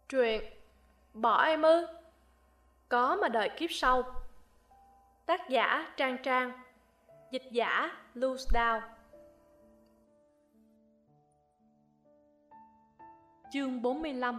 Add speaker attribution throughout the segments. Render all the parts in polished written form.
Speaker 1: Truyện Bỏ em ư? Có mà đợi kiếp sau. Tác giả Trang Trang. Dịch giả Lưu Đào. Chương 45.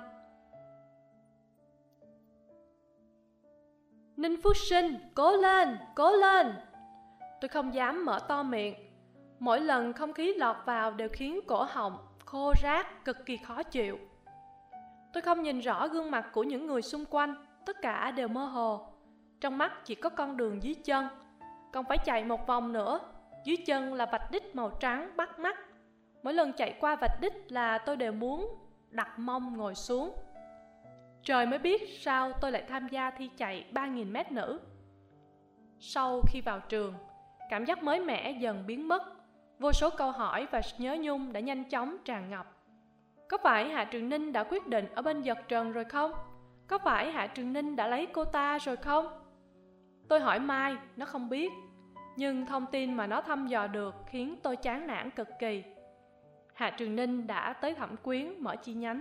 Speaker 1: Ninh Phước Sinh, cố lên, cố lên! Tôi không dám mở to miệng. Mỗi lần không khí lọt vào đều khiến cổ họng khô rát, cực kỳ khó chịu. Tôi không nhìn rõ gương mặt của những người xung quanh, tất cả đều mơ hồ. Trong mắt chỉ có con đường dưới chân, còn phải chạy một vòng nữa. Dưới chân là vạch đích màu trắng bắt mắt. Mỗi lần chạy qua vạch đích là tôi đều muốn đặt mông ngồi xuống. Trời mới biết sao tôi lại tham gia thi chạy 3.000 mét nữ. Sau khi vào trường, cảm giác mới mẻ dần biến mất. Vô số câu hỏi và nhớ nhung đã nhanh chóng tràn ngập. Có phải Hạ Trường Ninh đã quyết định ở bên Giật Trần rồi không? Có phải Hạ Trường Ninh đã lấy cô ta rồi không? Tôi hỏi Mai, nó không biết. Nhưng thông tin mà nó thăm dò được khiến tôi chán nản cực kỳ. Hạ Trường Ninh đã tới Thẩm Quyến mở chi nhánh.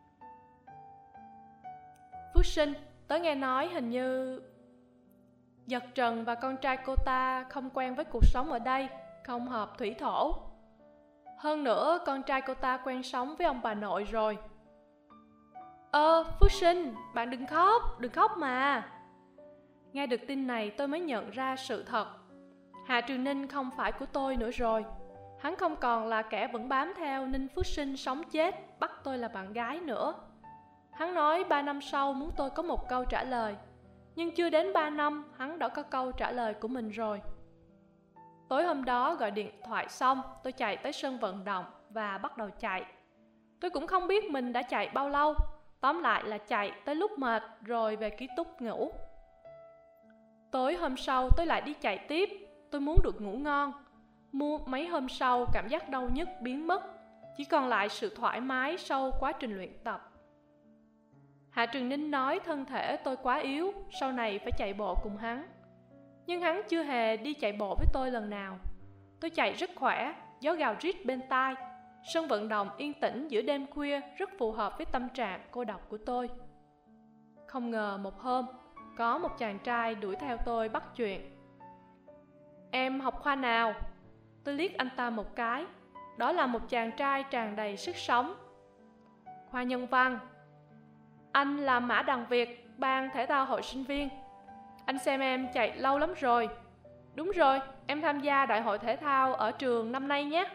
Speaker 1: Phước Sinh, tớ nghe nói hình như Giật Trần và con trai cô ta không quen với cuộc sống ở đây, không hợp thủy thổ. Hơn nữa, con trai cô ta quen sống với ông bà nội rồi. Phước Sinh, bạn đừng khóc mà. Nghe được tin này tôi mới nhận ra sự thật. Hạ Trường Ninh không phải của tôi nữa rồi. Hắn không còn là kẻ vẫn bám theo Ninh Phước Sinh sống chết, bắt tôi là bạn gái nữa. Hắn nói 3 năm sau muốn tôi có một câu trả lời. Nhưng chưa đến 3 năm, hắn đã có câu trả lời của mình rồi. Tối hôm đó gọi điện thoại xong, tôi chạy tới sân vận động và bắt đầu chạy. Tôi cũng không biết mình đã chạy bao lâu. Tóm lại là chạy tới lúc mệt rồi về ký túc ngủ. Tối hôm sau tôi lại đi chạy tiếp. Tôi muốn được ngủ ngon. Mấy hôm sau cảm giác đau nhức biến mất. Chỉ còn lại sự thoải mái sau quá trình luyện tập. Hạ Trường Ninh nói thân thể tôi quá yếu, sau này phải chạy bộ cùng hắn. Nhưng hắn chưa hề đi chạy bộ với tôi lần nào. Tôi chạy rất khỏe, gió gào rít bên tai. Sân vận động yên tĩnh giữa đêm khuya rất phù hợp với tâm trạng cô độc của tôi. Không ngờ một hôm, có một chàng trai đuổi theo tôi bắt chuyện. Em học khoa nào? Tôi liếc anh ta một cái. Đó là một chàng trai tràn đầy sức sống. Khoa Nhân văn. Anh là Mã Đằng Việt, ban thể thao hội sinh viên. Anh xem em chạy lâu lắm rồi. Đúng rồi, em tham gia đại hội thể thao ở trường năm nay nhé.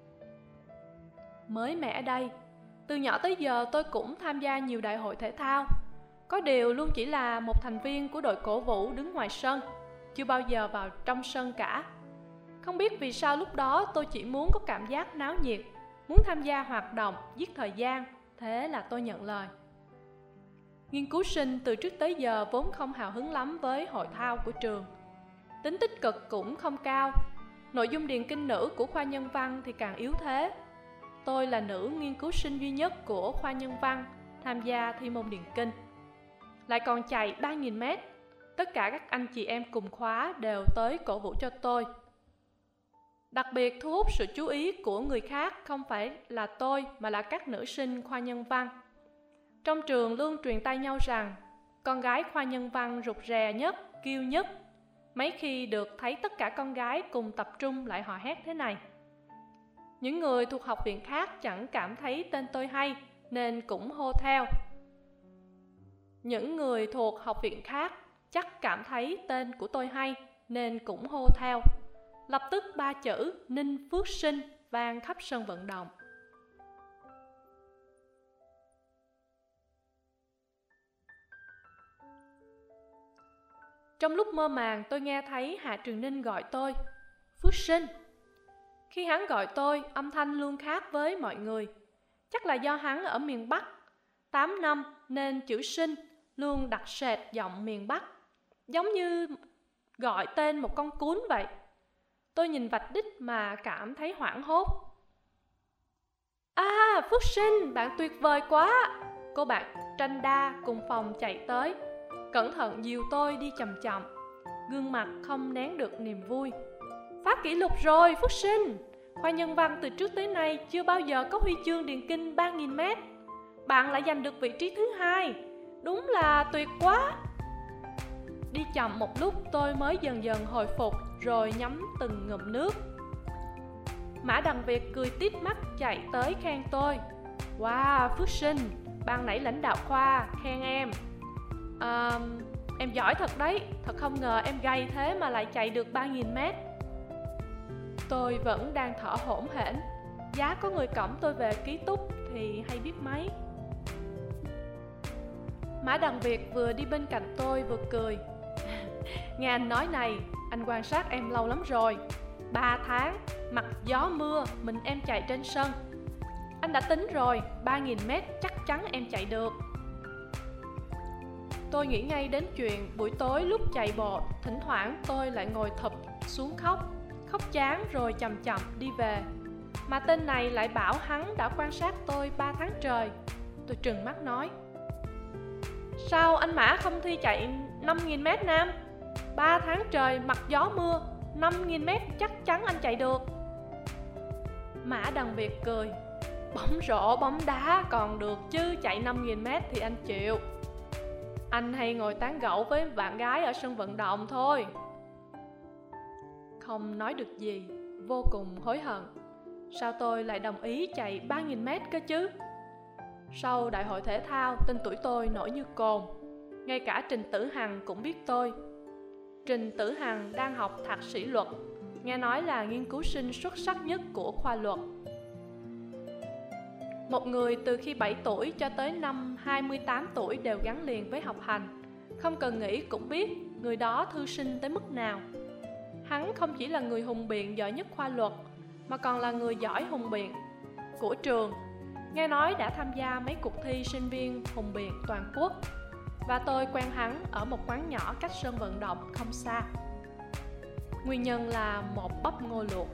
Speaker 1: Mới mẻ đây, từ nhỏ tới giờ tôi cũng tham gia nhiều đại hội thể thao. Có điều luôn chỉ là một thành viên của đội cổ vũ đứng ngoài sân, chưa bao giờ vào trong sân cả. Không biết vì sao lúc đó tôi chỉ muốn có cảm giác náo nhiệt, muốn tham gia hoạt động, giết thời gian, thế là tôi nhận lời. Nghiên cứu sinh từ trước tới giờ vốn không hào hứng lắm với hội thao của trường. Tính tích cực cũng không cao. Nội dung điền kinh nữ của khoa nhân văn thì càng yếu thế. Tôi là nữ nghiên cứu sinh duy nhất của khoa nhân văn tham gia thi môn điền kinh. Lại còn chạy 3.000 mét. Tất cả các anh chị em cùng khóa đều tới cổ vũ cho tôi. Đặc biệt thu hút sự chú ý của người khác không phải là tôi mà là các nữ sinh khoa nhân văn. Trong trường luôn truyền tai nhau rằng con gái khoa nhân văn rụt rè nhất, kiêu nhất. Mấy khi được thấy tất cả con gái cùng tập trung lại hò hét thế này. Những người thuộc học viện khác chẳng cảm thấy tên tôi hay nên cũng hô theo. Những người thuộc học viện khác chắc cảm thấy tên của tôi hay nên cũng hô theo. Lập tức 3 chữ Ninh Phước Sinh vang khắp sân vận động. Trong lúc mơ màng tôi nghe thấy Hạ Trường Ninh gọi tôi Phước Sinh. Khi hắn gọi tôi, âm thanh luôn khác với mọi người. Chắc là do hắn ở miền Bắc 8 năm nên chữ Sinh luôn đặc sệt giọng miền Bắc, giống như gọi tên một con cún vậy. Tôi nhìn vạch đích mà cảm thấy hoảng hốt. Phước Sinh, bạn tuyệt vời quá. Cô bạn Tranh Đa cùng phòng chạy tới, cẩn thận dìu tôi đi chậm chậm, gương mặt không nén được niềm vui. Phá kỷ lục rồi Phước Sinh. Khoa nhân văn từ trước tới nay chưa bao giờ có huy chương điền kinh 3.000 mét. bạn lại giành được vị trí thứ 2. Đúng là tuyệt quá. Đi chậm một lúc tôi mới dần dần hồi phục, rồi nhấm từng ngụm nước. Mã Đằng Việt cười tít mắt chạy tới khen tôi. Wow, Phước Sinh, ban nãy lãnh đạo khoa khen em. Em giỏi thật đấy, thật không ngờ em gầy thế mà lại chạy được 3.000 mét. Tôi vẫn đang thở hổn hển. Giá có người cõng tôi về ký túc thì hay biết mấy. Mã Đằng Việt vừa đi bên cạnh tôi vừa cười. Nghe anh nói này, anh quan sát em lâu lắm rồi. 3 tháng, mặc gió mưa, mình em chạy trên sân. Anh đã tính rồi, 3.000 mét chắc chắn em chạy được. Tôi nghĩ ngay đến chuyện buổi tối lúc chạy bộ, thỉnh thoảng tôi lại ngồi thụp xuống khóc chán rồi chậm chậm đi về. Mà tên này lại bảo hắn đã quan sát tôi 3 tháng trời. Tôi trừng mắt nói, sao anh Mã không thi chạy 5.000 mét nam? 3 tháng trời mặc gió mưa, 5.000 mét chắc chắn anh chạy được. Mã Đằng Việt cười, bóng rổ bóng đá còn được chứ chạy 5.000 mét thì anh chịu. Anh hay ngồi tán gẫu với bạn gái ở sân vận động thôi. Không nói được gì, vô cùng hối hận. Sao tôi lại đồng ý chạy 3.000 mét cơ chứ? Sau đại hội thể thao, tên tuổi tôi nổi như cồn. Ngay cả Trình Tử Hằng cũng biết tôi. Trình Tử Hằng đang học thạc sĩ luật, nghe nói là nghiên cứu sinh xuất sắc nhất của khoa luật. Một người từ khi 7 tuổi cho tới năm 28 tuổi đều gắn liền với học hành. Không cần nghĩ cũng biết người đó thư sinh tới mức nào. Hắn không chỉ là người hùng biện giỏi nhất khoa luật, mà còn là người giỏi hùng biện của trường. Nghe nói đã tham gia mấy cuộc thi sinh viên hùng biện toàn quốc. Và tôi quen hắn ở một quán nhỏ cách sân vận động không xa. Nguyên nhân là một bắp ngô luộc.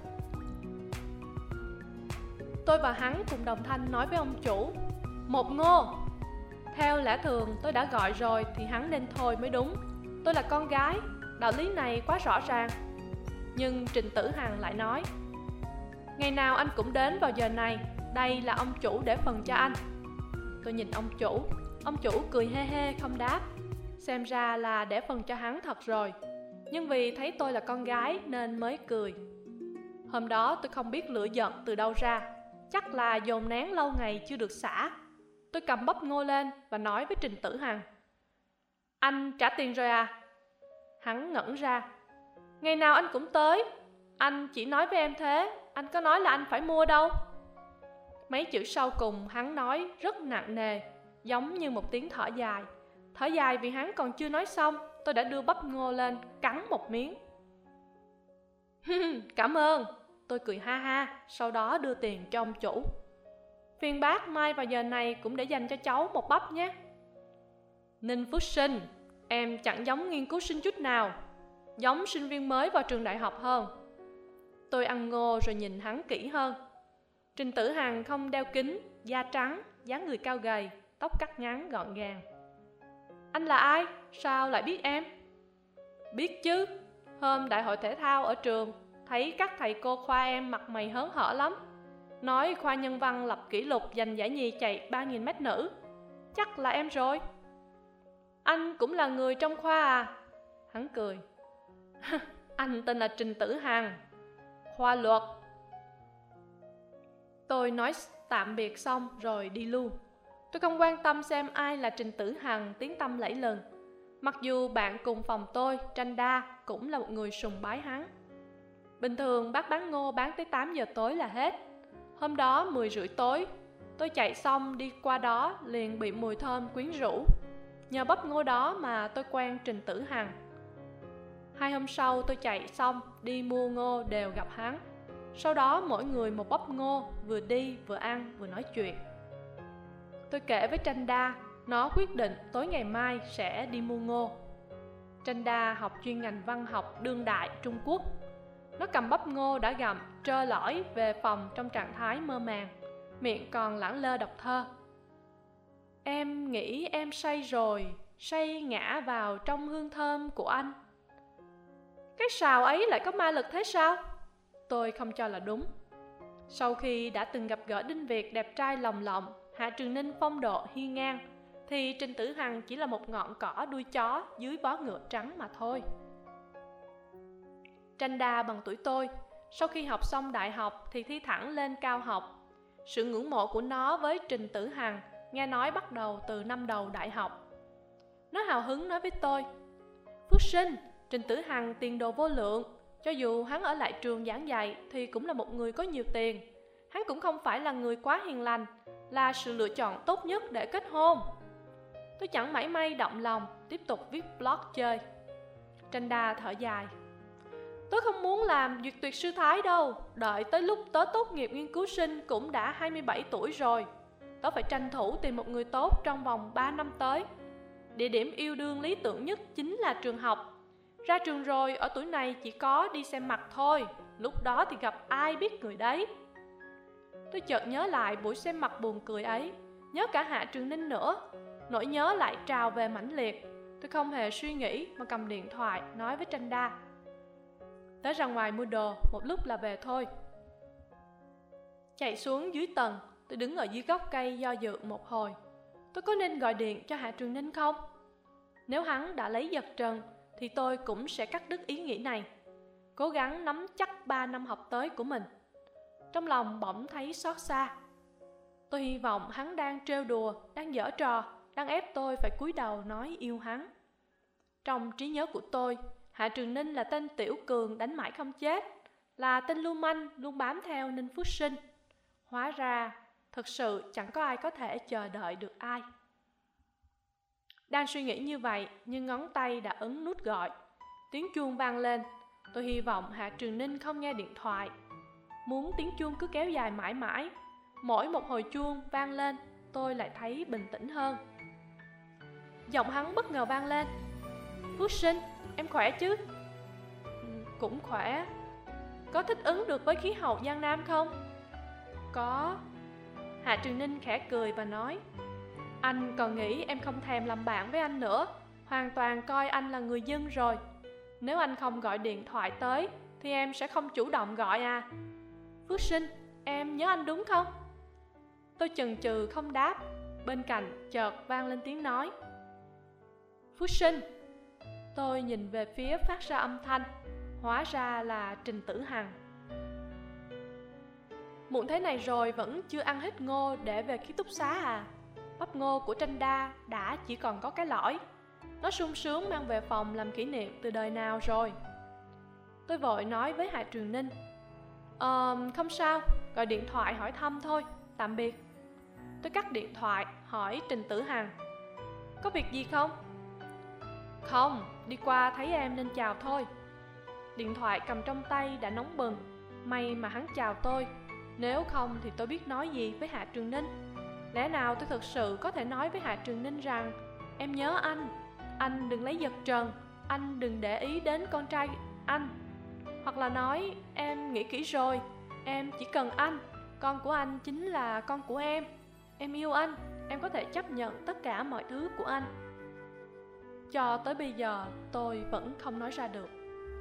Speaker 1: Tôi và hắn cùng đồng thanh nói với ông chủ, một ngô. Theo lẽ thường tôi đã gọi rồi thì hắn nên thôi mới đúng. Tôi là con gái, đạo lý này quá rõ ràng. Nhưng Trình Tử Hằng lại nói, ngày nào anh cũng đến vào giờ này, đây là ông chủ để phần cho anh. Tôi nhìn ông chủ cười hê hê không đáp. Xem ra là để phần cho hắn thật rồi. Nhưng vì thấy tôi là con gái nên mới cười. Hôm đó tôi không biết lửa giận từ đâu ra, chắc là dồn nén lâu ngày chưa được xả. Tôi cầm bắp ngô lên và nói với Trình Tử Hằng, anh trả tiền rồi à? Hắn ngẩn ra, ngày nào anh cũng tới. Anh chỉ nói với em thế, anh có nói là anh phải mua đâu. Mấy chữ sau cùng hắn nói rất nặng nề, giống như một tiếng thở dài. Thở dài vì hắn còn chưa nói xong, tôi đã đưa bắp ngô lên, cắn một miếng. Cảm ơn. Tôi cười ha ha, sau đó đưa tiền cho ông chủ. Phiền bác mai vào giờ này cũng để dành cho cháu một bắp nhé. Ninh Phước Sinh, em chẳng giống nghiên cứu sinh chút nào, giống sinh viên mới vào trường đại học hơn. Tôi ăn ngô rồi nhìn hắn kỹ hơn. Trình Tử Hằng không đeo kính, da trắng, dáng người cao gầy, tóc cắt ngắn gọn gàng. Anh là ai? Sao lại biết em? Biết chứ, hôm đại hội thể thao ở trường, thấy các thầy cô khoa em mặt mày hớn hở lắm. Nói khoa nhân văn lập kỷ lục giành giải nhì chạy 3.000 mét nữ. Chắc là em rồi. Anh cũng là người trong khoa à? Hắn cười. Anh tên là Trình Tử Hằng, khoa luật. Tôi nói tạm biệt xong rồi đi luôn. Tôi không quan tâm xem ai là Trình Tử Hằng tiếng tăm lẫy lừng. Mặc dù bạn cùng phòng tôi, Tranh Đa, cũng là một người sùng bái hắn. Bình thường bác bán ngô bán tới 8 giờ tối là hết. Hôm đó 10 rưỡi tối, tôi chạy xong đi qua đó liền bị mùi thơm quyến rũ. Nhờ bắp ngô đó mà tôi quen Trình Tử Hằng. 2 hôm sau tôi chạy xong đi mua ngô đều gặp hắn. Sau đó mỗi người một bắp ngô, vừa đi vừa ăn vừa nói chuyện. Tôi kể với Tranh Đa, nó quyết định tối ngày mai sẽ đi mua ngô. Tranh Đa học chuyên ngành văn học đương đại Trung Quốc. Nó cầm bắp ngô đã gặm trơ lỏi về phòng trong trạng thái mơ màng, miệng còn lẳng lơ đọc thơ. Em nghĩ em say rồi, say ngã vào trong hương thơm của anh. Cái sào ấy lại có ma lực thế sao? Tôi không cho là đúng. Sau khi đã từng gặp gỡ Đinh Việt đẹp trai lồng lộng, Hạ Trường Ninh phong độ hiên ngang, thì Trình Tử Hằng chỉ là một ngọn cỏ đuôi chó dưới vó ngựa trắng mà thôi. Tranh Đa bằng tuổi tôi, sau khi học xong đại học thì thi thẳng lên cao học. Sự ngưỡng mộ của nó với Trình Tử Hằng nghe nói bắt đầu từ năm đầu đại học. Nó hào hứng nói với tôi: Phước Sinh, Trình Tử Hằng tiền đồ vô lượng, cho dù hắn ở lại trường giảng dạy thì cũng là một người có nhiều tiền. Hắn cũng không phải là người quá hiền lành, là sự lựa chọn tốt nhất để kết hôn. Tôi chẳng mảy may động lòng, tiếp tục viết blog chơi. Tranh Đa thở dài: Tôi không muốn làm duyệt tuyệt sư thái đâu. Đợi tới lúc tớ tốt nghiệp nghiên cứu sinh cũng đã 27 tuổi rồi. Tớ phải tranh thủ tìm một người tốt trong vòng 3 năm tới. Địa điểm yêu đương lý tưởng nhất chính là trường học. Ra trường rồi, ở tuổi này chỉ có đi xem mặt thôi. Lúc đó thì gặp ai biết người đấy. Tôi chợt nhớ lại buổi xem mặt buồn cười ấy, nhớ cả Hạ Trường Ninh nữa. Nỗi nhớ lại trào về mãnh liệt. Tôi không hề suy nghĩ mà cầm điện thoại nói với Tranh Đa: Tớ ra ngoài mua đồ, một lúc là về thôi. Chạy xuống dưới tầng, tôi đứng ở dưới gốc cây do dự một hồi. Tôi có nên gọi điện cho Hạ Trường Ninh không? Nếu hắn đã lấy giật Trần thì tôi cũng sẽ cắt đứt ý nghĩ này, cố gắng nắm chắc 3 năm học tới của mình. Trong lòng bỗng thấy xót xa. Tôi hy vọng hắn đang trêu đùa, đang giở trò, đang ép tôi phải cúi đầu nói yêu hắn. Trong trí nhớ của tôi, Hạ Trường Ninh là tên tiểu cường đánh mãi không chết, là tên lưu manh luôn bám theo Ninh Phước Sinh. Hóa ra, thực sự chẳng có ai có thể chờ đợi được ai. Đang suy nghĩ như vậy, nhưng ngón tay đã ấn nút gọi. Tiếng chuông vang lên. Tôi hy vọng Hạ Trường Ninh không nghe điện thoại. Muốn tiếng chuông cứ kéo dài mãi mãi. Mỗi một hồi chuông vang lên, tôi lại thấy bình tĩnh hơn. Giọng hắn bất ngờ vang lên: Phước Sinh, em khỏe chứ? Cũng khỏe. Có thích ứng được với khí hậu Giang Nam không? Có. Hạ Trường Ninh khẽ cười và nói: Anh còn nghĩ em không thèm làm bạn với anh nữa, hoàn toàn coi anh là người dân rồi. Nếu anh không gọi điện thoại tới thì em sẽ không chủ động gọi à? Phước Sinh, em nhớ anh đúng không? Tôi chần chừ không đáp. Bên cạnh chợt vang lên tiếng nói: Phước Sinh. Tôi nhìn về phía phát ra âm thanh. Hóa ra là Trình Tử Hằng. Muộn thế này rồi vẫn chưa ăn hết ngô để về ký túc xá à? Bắp ngô của Tranh Đa đã chỉ còn có cái lõi. Nó sung sướng mang về phòng làm kỷ niệm từ đời nào rồi. Tôi vội nói với Hạ Trường Ninh: Không sao, gọi điện thoại hỏi thăm thôi, tạm biệt. Tôi cắt điện thoại hỏi Trình Tử Hằng: Có việc gì không? Không, đi qua thấy em nên chào thôi. Điện thoại cầm trong tay đã nóng bừng. May mà hắn chào tôi, nếu không thì tôi biết nói gì với Hạ Trường Ninh. Lẽ nào tôi thực sự có thể nói với Hạ Trường Ninh rằng: Em nhớ anh đừng lấy giật Trần, anh đừng để ý đến con trai anh. Hoặc là nói: Em nghĩ kỹ rồi, em chỉ cần anh, con của anh chính là con của em yêu anh, em có thể chấp nhận tất cả mọi thứ của anh. Cho tới bây giờ tôi vẫn không nói ra được.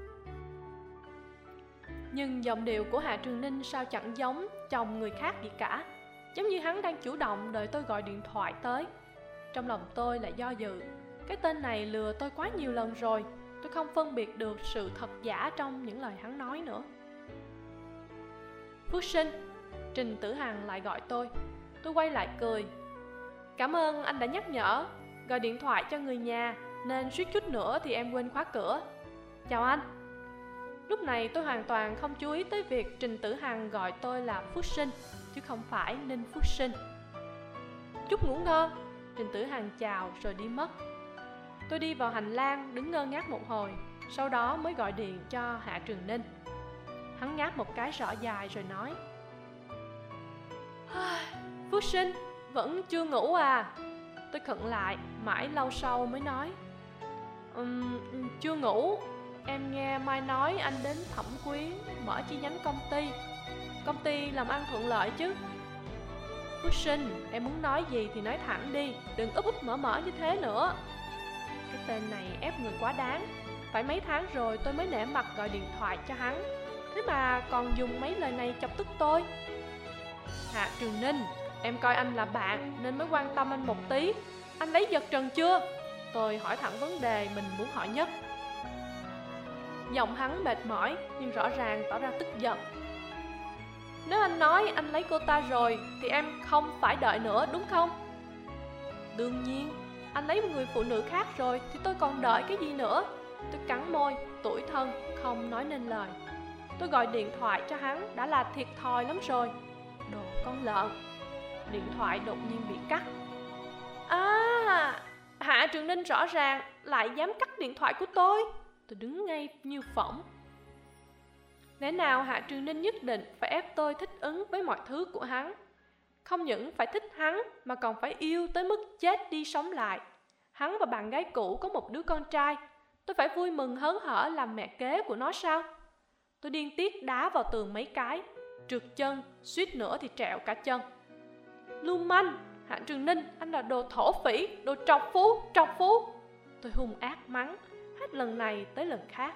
Speaker 1: Nhưng giọng điệu của Hạ Trường Ninh sao chẳng giống chồng người khác gì cả, giống như hắn đang chủ động đợi tôi gọi điện thoại tới. Trong lòng tôi lại do dự. Cái tên này lừa tôi quá nhiều lần rồi. Tôi không phân biệt được sự thật giả trong những lời hắn nói nữa. Phước Sinh. Trình Tử Hằng lại gọi tôi. Tôi quay lại cười. Cảm ơn anh đã nhắc nhở. Gọi điện thoại cho người nhà nên suýt chút nữa thì em quên khóa cửa. Chào anh. Lúc này tôi hoàn toàn không chú ý tới việc Trình Tử Hằng gọi tôi là Phước Sinh, chứ không phải Ninh Phước Sinh. Chúc ngủ ngon. Trình Tử Hằng chào rồi đi mất. Tôi đi vào hành lang đứng ngơ ngác một hồi, sau đó mới gọi điện cho Hạ Trường Ninh. Hắn ngáp một cái rõ dài rồi nói: Phước Sinh, vẫn chưa ngủ à? Tôi khựng lại, mãi lâu sau mới nói: Chưa ngủ. Em nghe Mai nói anh đến Thẩm Quyến mở chi nhánh công ty làm ăn thuận lợi chứ? Phước Sinh, em muốn nói gì thì nói thẳng đi, đừng úp úp mở như thế nữa. Cái tên này ép người quá đáng. Phải mấy tháng rồi tôi mới nể mặt gọi điện thoại cho hắn, thế mà còn dùng mấy lời này chọc tức tôi. Hạ Trường Ninh, Em coi anh là bạn nên mới quan tâm anh một tí. Anh lấy giật trần chưa? Tôi hỏi thẳng vấn đề mình muốn hỏi nhất. Giọng hắn mệt mỏi nhưng rõ ràng tỏ ra tức giận. Nếu anh nói anh lấy cô ta rồi thì em không phải đợi nữa đúng không? Đương nhiên, anh lấy một người phụ nữ khác rồi thì tôi còn đợi cái gì nữa? Tôi cắn môi, tủi thân, không nói nên lời. Tôi gọi điện thoại cho hắn đã là thiệt thòi lắm rồi. Đồ con lợn. Điện thoại đột nhiên bị cắt. À, Hạ Trường Ninh rõ ràng lại dám cắt điện thoại của tôi. Tôi đứng ngay như phỏng. Lẽ nào Hạ Trường Ninh nhất định phải ép tôi thích ứng với mọi thứ của hắn? Không những phải thích hắn mà còn phải yêu tới mức chết đi sống lại. Hắn và bạn gái cũ có một đứa con trai. Tôi phải vui mừng hớn hở làm mẹ kế của nó sao? Tôi điên tiết đá vào tường mấy cái, trượt chân, suýt nữa thì trẹo cả chân. Lưu manh, Hạ Trường Ninh, anh là đồ thổ phỉ, đồ trọc phú. Tôi hung ác mắng, hết lần này tới lần khác.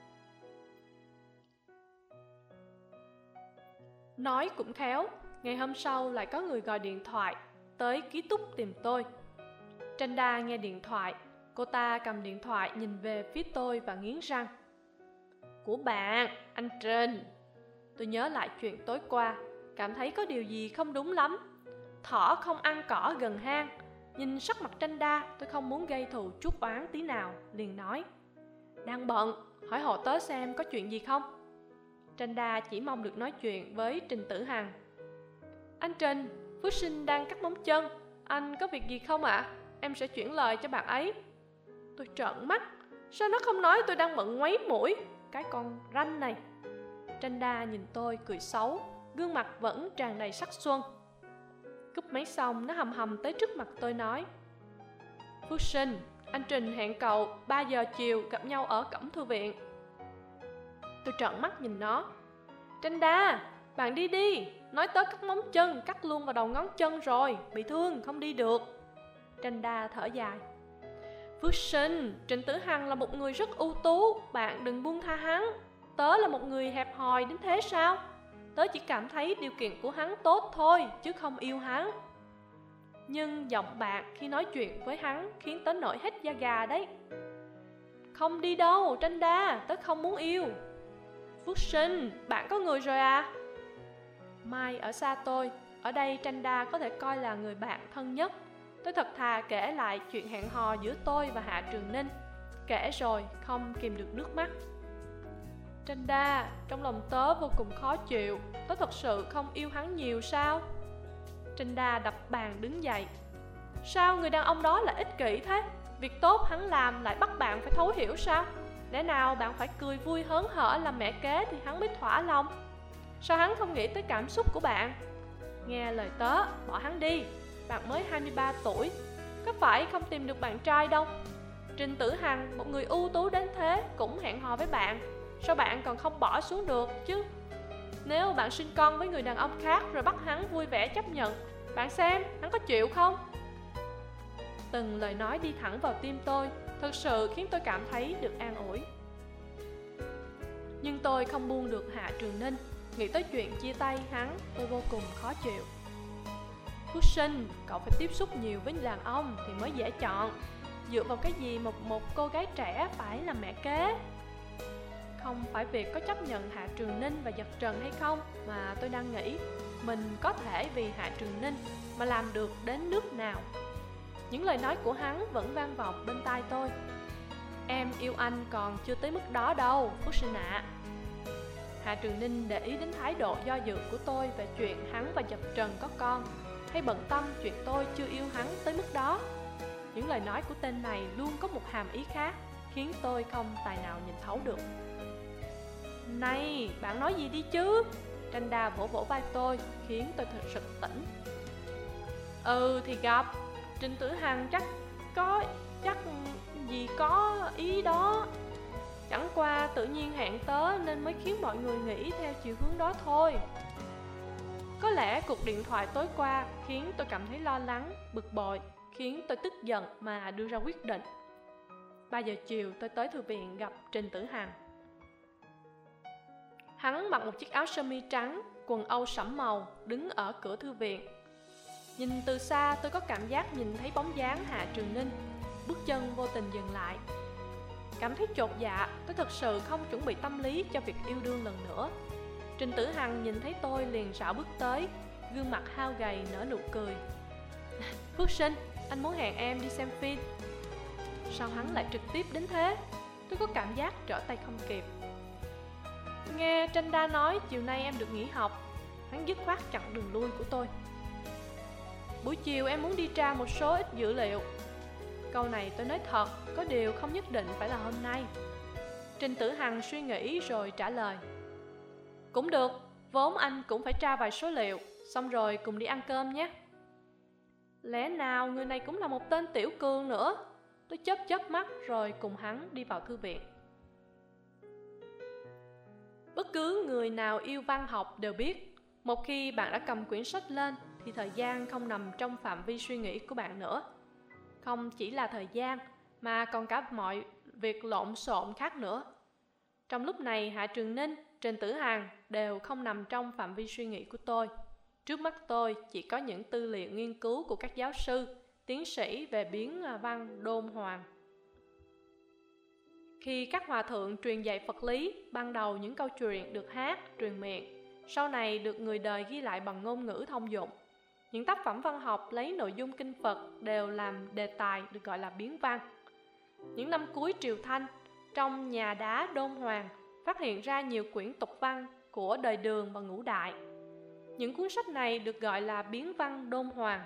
Speaker 1: Nói cũng khéo, ngày hôm sau lại có người gọi điện thoại tới ký túc tìm tôi. Tranda nghe điện thoại, cô ta cầm điện thoại nhìn về phía tôi và nghiến răng. Của bạn, anh Trinh. Tôi nhớ lại chuyện tối qua, cảm thấy có điều gì không đúng lắm. Thỏ không ăn cỏ gần hang. Nhìn sắc mặt Tranda, tôi không muốn gây thù chuốc oán tí nào, liền nói. Đang bận, hỏi hộ tớ xem có chuyện gì không. Tranda chỉ mong được nói chuyện với Trình Tử Hằng. Anh Trình, Phước Sinh đang cắt móng chân, anh có việc gì không ạ? Em sẽ chuyển lời cho bạn ấy. Tôi trợn mắt, sao nó không nói tôi đang bận ngoáy mũi? Cái con ranh này. Tranda nhìn tôi cười xấu, gương mặt vẫn tràn đầy sắc xuân. Cúp máy xong, nó hầm hầm tới trước mặt tôi nói. Phước Sinh, anh Trình hẹn cậu 3 giờ chiều gặp nhau ở cổng thư viện. Tôi trợn mắt nhìn nó. Tranda, bạn đi đi, nói tới cắt móng chân, cắt luôn vào đầu ngón chân rồi, bị thương, không đi được. Tranda thở dài. Phước Sinh, Trịnh Tử Hằng là một người rất ưu tú, bạn đừng buông tha hắn. Tớ là một người hẹp hòi đến thế sao? Tớ chỉ cảm thấy điều kiện của hắn tốt thôi, chứ không yêu hắn. Nhưng giọng bạn khi nói chuyện với hắn khiến tớ nổi hết da gà đấy. Không đi đâu, Tranda, tớ không muốn yêu. Phước Sinh, bạn có người rồi à? Mai ở xa tôi, ở đây Tranda có thể coi là người bạn thân nhất. Tôi thật thà kể lại chuyện hẹn hò giữa tôi và Hạ Trường Ninh. Kể rồi không kìm được nước mắt. Tranda, trong lòng tớ vô cùng khó chịu. Tớ thật sự không yêu hắn nhiều sao? Tranda đập bàn đứng dậy. Sao người đàn ông đó lại ích kỷ thế? Việc tốt hắn làm lại bắt bạn phải thấu hiểu sao? Lẽ nào bạn phải cười vui hớn hở làm mẹ kế thì hắn mới thỏa lòng? Sao hắn không nghĩ tới cảm xúc của bạn? Nghe lời tớ, bỏ hắn đi. Bạn mới 23 tuổi, có phải không tìm được bạn trai đâu. Trình Tử Hằng, một người ưu tú đến thế, cũng hẹn hò với bạn. Sao bạn còn không bỏ xuống được chứ? Nếu bạn sinh con với người đàn ông khác rồi bắt hắn vui vẻ chấp nhận, bạn xem hắn có chịu không? Từng lời nói đi thẳng vào tim tôi, thật sự khiến tôi cảm thấy được an ủi. Nhưng tôi không buông được Hạ Trường Ninh. Nghĩ tới chuyện chia tay hắn, tôi vô cùng khó chịu. Phước Sinh, cậu phải tiếp xúc nhiều với đàn ông thì mới dễ chọn. Dựa vào cái gì một cô gái trẻ phải làm mẹ kế? Không phải việc có chấp nhận Hạ Trường Ninh và Giật Trần hay không, mà tôi đang nghĩ mình có thể vì Hạ Trường Ninh mà làm được đến nước nào. Những lời nói của hắn vẫn vang vọng bên tai tôi. Em yêu anh còn chưa tới mức đó đâu, Phước Sinh ạ. Hạ Trường Ninh để ý đến thái độ do dự của tôi về chuyện hắn và Giật Trần có con, hay bận tâm chuyện tôi chưa yêu hắn tới mức đó. Những lời nói của tên này luôn có một hàm ý khác, khiến tôi không tài nào nhìn thấu được. Này, bạn nói gì đi chứ? Tranda vỗ vỗ vai tôi, khiến tôi thật sực tỉnh. Thì gặp Trình Tử Hằng chắc gì có ý đó. Chẳng qua tự nhiên hẹn tớ nên mới khiến mọi người nghĩ theo chiều hướng đó thôi. Có lẽ cuộc điện thoại tối qua khiến tôi cảm thấy lo lắng, bực bội, khiến tôi tức giận mà đưa ra quyết định. 3 giờ chiều tôi tới thư viện gặp Trình Tử Hằng. Hắn mặc một chiếc áo sơ mi trắng, quần âu sẫm màu, đứng ở cửa thư viện. Nhìn từ xa tôi có cảm giác nhìn thấy bóng dáng Hạ Trường Ninh. Bước chân vô tình dừng lại. Cảm thấy chột dạ, tôi thực sự không chuẩn bị tâm lý cho việc yêu đương lần nữa. Trình Tử Hằng nhìn thấy tôi liền rảo bước tới, gương mặt hao gầy nở nụ cười. Phước Sinh, anh muốn hẹn em đi xem phim. Sao hắn lại trực tiếp đến thế? Tôi có cảm giác trở tay không kịp. Nghe Tranh Đa nói chiều nay em được nghỉ học. Hắn dứt khoát chặn đường lui của tôi. Buổi chiều em muốn đi tra một số ít dữ liệu. Câu này tôi nói thật, có điều không nhất định phải là hôm nay. Trình Tử Hằng suy nghĩ rồi trả lời. Cũng được, vốn anh cũng phải tra vài số liệu, xong rồi cùng đi ăn cơm nhé. Lẽ nào người này cũng là một tên tiểu cường nữa? Tôi chớp mắt rồi cùng hắn đi vào thư viện. Bất cứ người nào yêu văn học đều biết, một khi bạn đã cầm quyển sách lên thì thời gian không nằm trong phạm vi suy nghĩ của bạn nữa. Không chỉ là thời gian, mà còn cả mọi việc lộn xộn khác nữa. Trong lúc này, Hạ Trường Ninh, Trình Tử Hằng đều không nằm trong phạm vi suy nghĩ của tôi. Trước mắt tôi chỉ có những tư liệu nghiên cứu của các giáo sư, tiến sĩ về biến văn đôn hoàng. Khi các hòa thượng truyền dạy Phật lý, ban đầu những câu chuyện được hát, truyền miệng, sau này được người đời ghi lại bằng ngôn ngữ thông dụng. Những tác phẩm văn học lấy nội dung kinh Phật đều làm đề tài được gọi là biến văn. Những năm cuối Triều Thanh, trong nhà đá Đôn Hoàng phát hiện ra nhiều quyển tục văn của đời Đường và Ngũ Đại. Những cuốn sách này được gọi là biến văn Đôn Hoàng.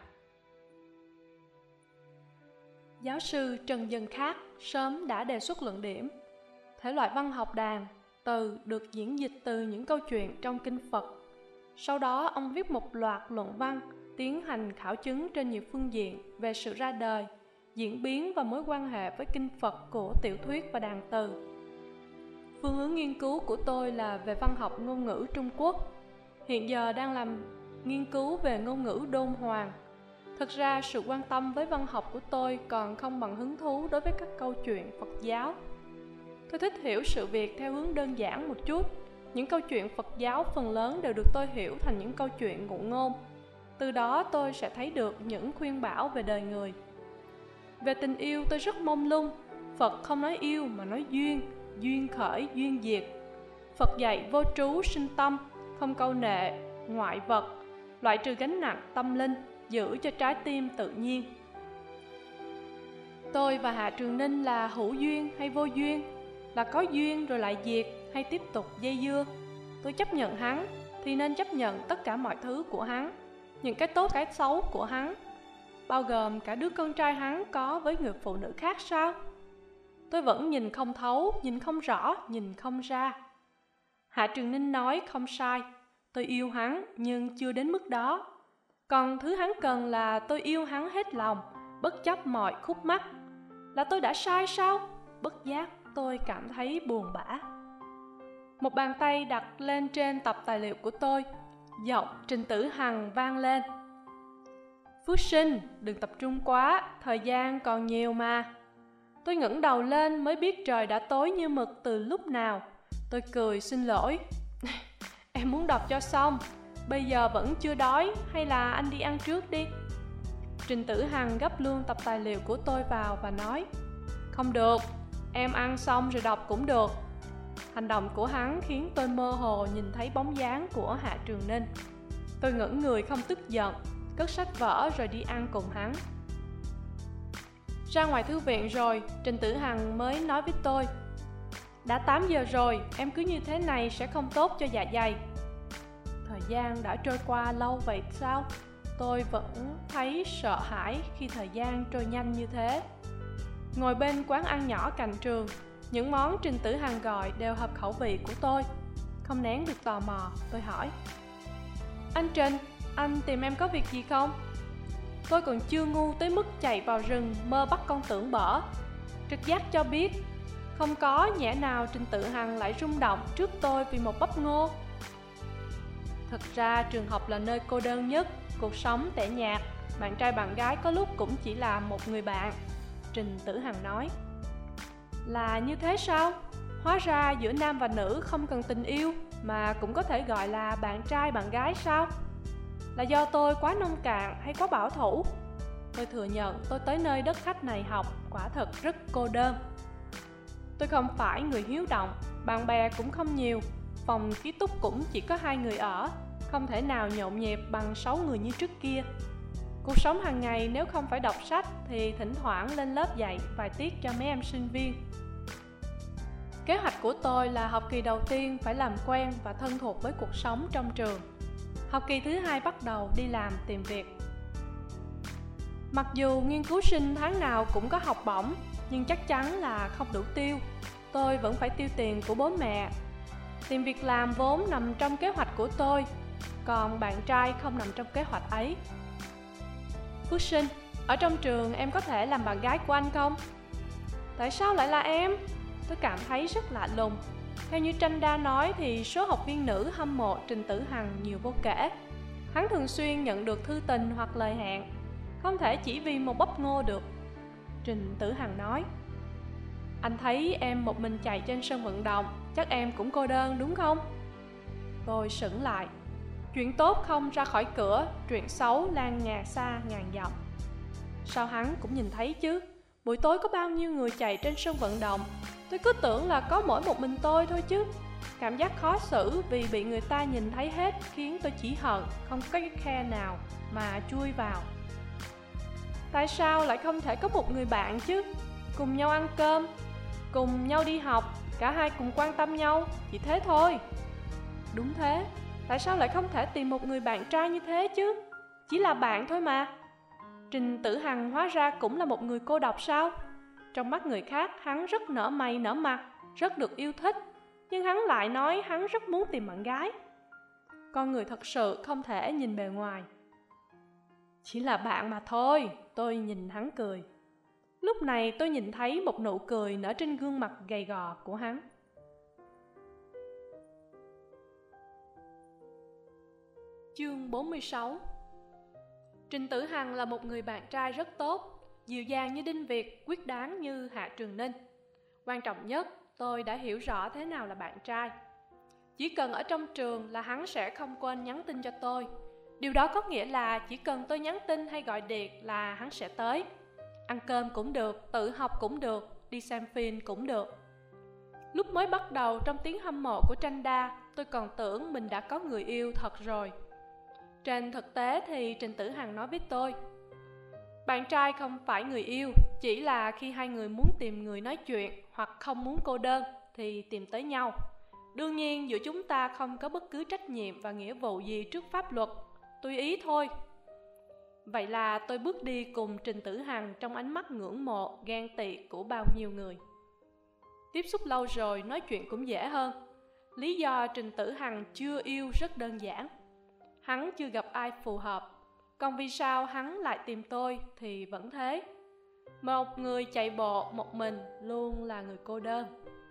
Speaker 1: Giáo sư Trần Dân Khác sớm đã đề xuất luận điểm. Thể loại văn học đàn, từ được diễn dịch từ những câu chuyện trong kinh Phật. Sau đó ông viết một loạt luận văn, tiến hành khảo chứng trên nhiều phương diện về sự ra đời, diễn biến và mối quan hệ với kinh Phật của tiểu thuyết và đàn từ. Phương hướng nghiên cứu của tôi là về văn học ngôn ngữ Trung Quốc. Hiện giờ đang làm nghiên cứu về ngôn ngữ Đôn Hoàng. Thực ra sự quan tâm với văn học của tôi còn không bằng hứng thú đối với các câu chuyện Phật giáo. Tôi thích hiểu sự việc theo hướng đơn giản một chút. Những câu chuyện Phật giáo phần lớn đều được tôi hiểu thành những câu chuyện ngụ ngôn. Từ đó tôi sẽ thấy được những khuyên bảo về đời người. Về tình yêu tôi rất mông lung. Phật không nói yêu mà nói duyên, duyên khởi, duyên diệt. Phật dạy vô trú sinh tâm, không câu nệ, ngoại vật, loại trừ gánh nặng tâm linh, giữ cho trái tim tự nhiên. Tôi và Hạ Trường Ninh là hữu duyên hay vô duyên, là có duyên rồi lại diệt hay tiếp tục dây dưa. Tôi chấp nhận hắn thì nên chấp nhận tất cả mọi thứ của hắn, những cái tốt cái xấu của hắn, bao gồm cả đứa con trai hắn có với người phụ nữ khác sao? Tôi vẫn nhìn không thấu, nhìn không rõ, nhìn không ra. Hạ Trường Ninh nói không sai, tôi yêu hắn nhưng chưa đến mức đó. Còn thứ hắn cần là tôi yêu hắn hết lòng, bất chấp mọi khúc mắc. Là tôi đã sai sao? Bất giác tôi cảm thấy buồn bã. Một bàn tay đặt lên trên tập tài liệu của tôi. Giọng Trình Tử Hằng vang lên. Phước Sinh, đừng tập trung quá, thời gian còn nhiều mà. Tôi ngẩng đầu lên mới biết trời đã tối như mực từ lúc nào. Tôi cười xin lỗi. Em muốn đọc cho xong, bây giờ vẫn chưa đói, hay là anh đi ăn trước đi. Trình Tử Hằng gấp luôn tập tài liệu của tôi vào và nói. Không được, em ăn xong rồi đọc cũng được. Hành động của hắn khiến tôi mơ hồ nhìn thấy bóng dáng của Hạ Trường Ninh. Tôi ngẩn người không tức giận, cất sách vở rồi đi ăn cùng hắn. Ra ngoài thư viện rồi, Trình Tử Hằng mới nói với tôi. Đã 8 giờ rồi, em cứ như thế này sẽ không tốt cho dạ dày. Thời gian đã trôi qua lâu vậy sao? Tôi vẫn thấy sợ hãi khi thời gian trôi nhanh như thế. Ngồi bên quán ăn nhỏ cạnh trường, những món Trình Tử Hằng gọi đều hợp khẩu vị của tôi. Không nén được tò mò, tôi hỏi. Anh Trình, anh tìm em có việc gì không? Tôi còn chưa ngu tới mức chạy vào rừng mơ bắt con tưởng bở. Trực giác cho biết, không có nhẽ nào Trình Tử Hằng lại rung động trước tôi vì một bắp ngô. Thật ra trường học là nơi cô đơn nhất, cuộc sống tẻ nhạt, bạn trai bạn gái có lúc cũng chỉ là một người bạn. Trình Tử Hằng nói. Là như thế sao? Hóa ra giữa nam và nữ không cần tình yêu mà cũng có thể gọi là bạn trai bạn gái sao? Là do tôi quá nông cạn hay quá bảo thủ? Tôi thừa nhận tôi tới nơi đất khách này học quả thật rất cô đơn. Tôi không phải người hiếu động, bạn bè cũng không nhiều, phòng ký túc cũng chỉ có 2 người ở, không thể nào nhộn nhịp bằng 6 người như trước kia. Cuộc sống hàng ngày nếu không phải đọc sách thì thỉnh thoảng lên lớp dạy vài tiết cho mấy em sinh viên. Kế hoạch của tôi là học kỳ đầu tiên phải làm quen và thân thuộc với cuộc sống trong trường. Học kỳ thứ 2 bắt đầu đi làm tìm việc. Mặc dù nghiên cứu sinh tháng nào cũng có học bổng, nhưng chắc chắn là không đủ tiêu. Tôi vẫn phải tiêu tiền của bố mẹ. Tìm việc làm vốn nằm trong kế hoạch của tôi, còn bạn trai không nằm trong kế hoạch ấy. Phước Sinh, ở trong trường em có thể làm bạn gái của anh không? Tại sao lại là em? Tôi cảm thấy rất lạ lùng. Theo như Tranh Đa nói thì số học viên nữ hâm mộ Trình Tử Hằng nhiều vô kể. Hắn thường xuyên nhận được thư tình hoặc lời hẹn, không thể chỉ vì một bắp ngô được. Trình Tử Hằng nói, anh thấy em một mình chạy trên sân vận động, chắc em cũng cô đơn đúng không? Tôi sững lại. Chuyện tốt không ra khỏi cửa, chuyện xấu lan nhà xa ngàn dặm. Sao hắn cũng nhìn thấy chứ? Buổi tối có bao nhiêu người chạy trên sân vận động? Tôi cứ tưởng là có mỗi một mình tôi thôi chứ. Cảm giác khó xử vì bị người ta nhìn thấy hết khiến tôi chỉ hận không có cái khe nào mà chui vào. Tại sao lại không thể có một người bạn chứ? Cùng nhau ăn cơm, cùng nhau đi học, cả hai cùng quan tâm nhau, chỉ thế thôi. Đúng thế, tại sao lại không thể tìm một người bạn trai như thế chứ? Chỉ là bạn thôi mà. Trình Tử Hằng hóa ra cũng là một người cô độc sao? Trong mắt người khác hắn rất nở mày nở mặt, rất được yêu thích, nhưng hắn lại nói hắn rất muốn tìm bạn gái. Con người thật sự không thể nhìn bề ngoài. Chỉ là bạn mà thôi, tôi nhìn hắn cười. Lúc này tôi nhìn thấy một nụ cười nở trên gương mặt gầy gò của hắn. Chương 46. Trình Tử Hằng là một người bạn trai rất tốt, dịu dàng như Đinh Việt, quyết đoán như Hạ Trường Ninh. Quan trọng nhất, tôi đã hiểu rõ thế nào là bạn trai. Chỉ cần ở trong trường là hắn sẽ không quên nhắn tin cho tôi. Điều đó có nghĩa là chỉ cần tôi nhắn tin hay gọi điện là hắn sẽ tới. Ăn cơm cũng được, tự học cũng được, đi xem phim cũng được. Lúc mới bắt đầu trong tiếng hâm mộ của Tranh Đa, tôi còn tưởng mình đã có người yêu thật rồi. Trên thực tế thì Trình Tử Hằng nói với tôi, bạn trai không phải người yêu, chỉ là khi hai người muốn tìm người nói chuyện hoặc không muốn cô đơn thì tìm tới nhau. Đương nhiên giữa chúng ta không có bất cứ trách nhiệm và nghĩa vụ gì trước pháp luật, tùy ý thôi. Vậy là tôi bước đi cùng Trình Tử Hằng trong ánh mắt ngưỡng mộ, ghen tị của bao nhiêu người. Tiếp xúc lâu rồi nói chuyện cũng dễ hơn. Lý do Trình Tử Hằng chưa yêu rất đơn giản. Hắn chưa gặp ai phù hợp. Còn vì sao hắn lại tìm tôi thì vẫn thế. Một người chạy bộ một mình luôn là người cô đơn.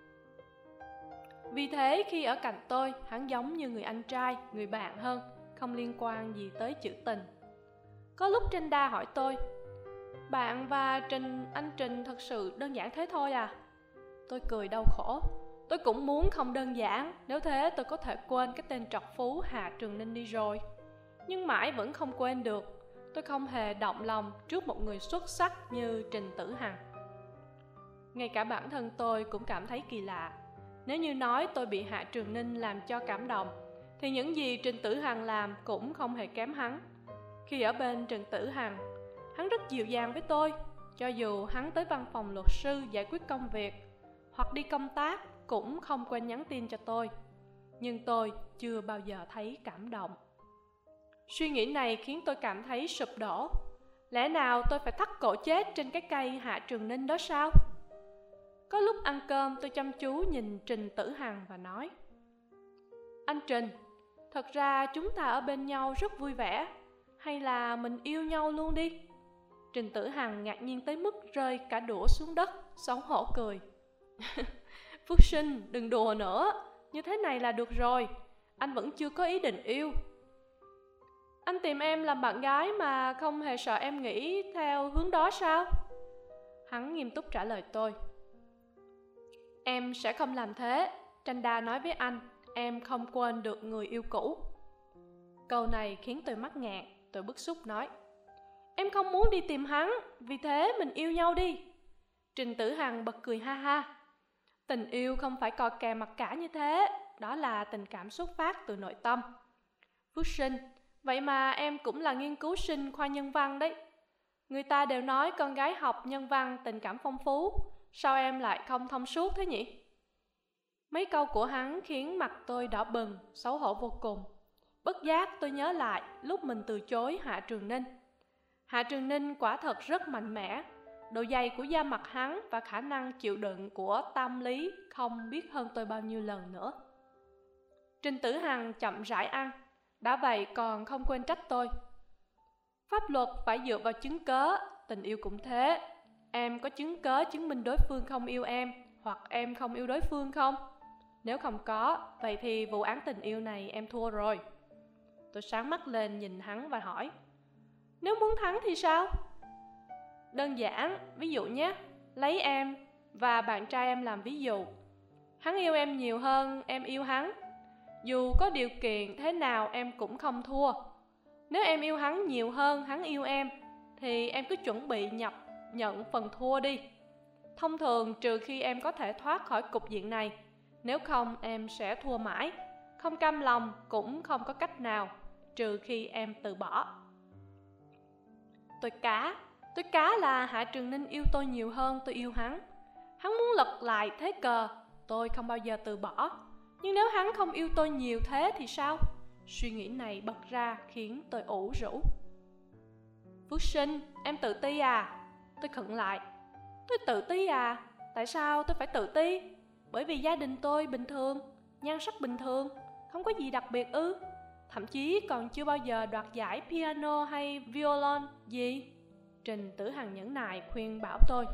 Speaker 1: Vì thế khi ở cạnh tôi, hắn giống như người anh trai, người bạn hơn, không liên quan gì tới chữ tình. Có lúc Tranh Đa hỏi tôi, bạn và anh Trình thật sự đơn giản thế thôi à? Tôi cười đau khổ. Tôi cũng muốn không đơn giản, nếu thế tôi có thể quên cái tên trọc phú Hạ Trường Ninh đi rồi. Nhưng mãi vẫn không quên được. Tôi không hề động lòng trước một người xuất sắc như Trình Tử Hằng. Ngay cả bản thân tôi cũng cảm thấy kỳ lạ. Nếu như nói tôi bị Hạ Trường Ninh làm cho cảm động, thì những gì Trình Tử Hằng làm cũng không hề kém hắn. Khi ở bên Trình Tử Hằng, hắn rất dịu dàng với tôi. Cho dù hắn tới văn phòng luật sư giải quyết công việc hoặc đi công tác, cũng không quên nhắn tin cho tôi. Nhưng tôi chưa bao giờ thấy cảm động. Suy nghĩ này khiến tôi cảm thấy sụp đổ. Lẽ nào tôi phải thắt cổ chết trên cái cây Hạ Trường Ninh đó sao? Có lúc ăn cơm tôi chăm chú nhìn Trình Tử Hằng và nói, anh Trình, thật ra chúng ta ở bên nhau rất vui vẻ, hay là mình yêu nhau luôn đi? Trình Tử Hằng ngạc nhiên tới mức rơi cả đũa xuống đất, xấu hổ cười. Phước Sinh, đừng đùa nữa, như thế này là được rồi, anh vẫn chưa có ý định yêu. Anh tìm em làm bạn gái mà không hề sợ em nghĩ theo hướng đó sao? Hắn nghiêm túc trả lời tôi. Em sẽ không làm thế, Tranh Đa nói với anh, em không quên được người yêu cũ. Câu này khiến tôi mắc nghẹn. Tôi bức xúc nói: Em không muốn đi tìm hắn, vì thế mình yêu nhau đi. Trình Tử Hằng bật cười ha ha. Tình yêu không phải cò kè mặc cả như thế, đó là tình cảm xuất phát từ nội tâm. Phước Sinh, vậy mà em cũng là nghiên cứu sinh khoa nhân văn đấy. Người ta đều nói con gái học nhân văn tình cảm phong phú, sao em lại không thông suốt thế nhỉ? Mấy câu của hắn khiến mặt tôi đỏ bừng, xấu hổ vô cùng. Bất giác tôi nhớ lại lúc mình từ chối Hạ Trường Ninh. Hạ Trường Ninh quả thật rất mạnh mẽ. Độ dày của da mặt hắn và khả năng chịu đựng của tâm lý không biết hơn tôi bao nhiêu lần nữa. Trình Tử Hằng chậm rãi ăn, đã vậy còn không quên trách tôi. Pháp luật phải dựa vào chứng cớ, tình yêu cũng thế. Em có chứng cớ chứng minh đối phương không yêu em, hoặc em không yêu đối phương không? Nếu không có, vậy thì vụ án tình yêu này em thua rồi. Tôi sáng mắt lên nhìn hắn và hỏi: Nếu muốn thắng thì sao? Đơn giản, ví dụ nhé, lấy em và bạn trai em làm ví dụ. Hắn yêu em nhiều hơn em yêu hắn. Dù có điều kiện thế nào em cũng không thua. Nếu em yêu hắn nhiều hơn hắn yêu em, thì em cứ chuẩn bị nhận phần thua đi. Thông thường trừ khi em có thể thoát khỏi cục diện này, nếu không em sẽ thua mãi. Không cam lòng cũng không có cách nào, trừ khi em từ bỏ. Tôi cá là Hạ Trường Ninh yêu tôi nhiều hơn tôi yêu hắn. Hắn muốn lật lại thế cờ, tôi không bao giờ từ bỏ. Nhưng nếu hắn không yêu tôi nhiều thế thì sao? Suy nghĩ này bật ra khiến tôi ủ rũ. Phước Sinh, em tự ti à? Tôi khựng lại. Tôi tự ti à? Tại sao tôi phải tự ti? Bởi vì gia đình tôi bình thường, nhan sắc bình thường, không có gì đặc biệt ư? Thậm chí còn chưa bao giờ đoạt giải piano hay violon gì. Trình Tử Hằng nhẫn nại khuyên bảo tôi.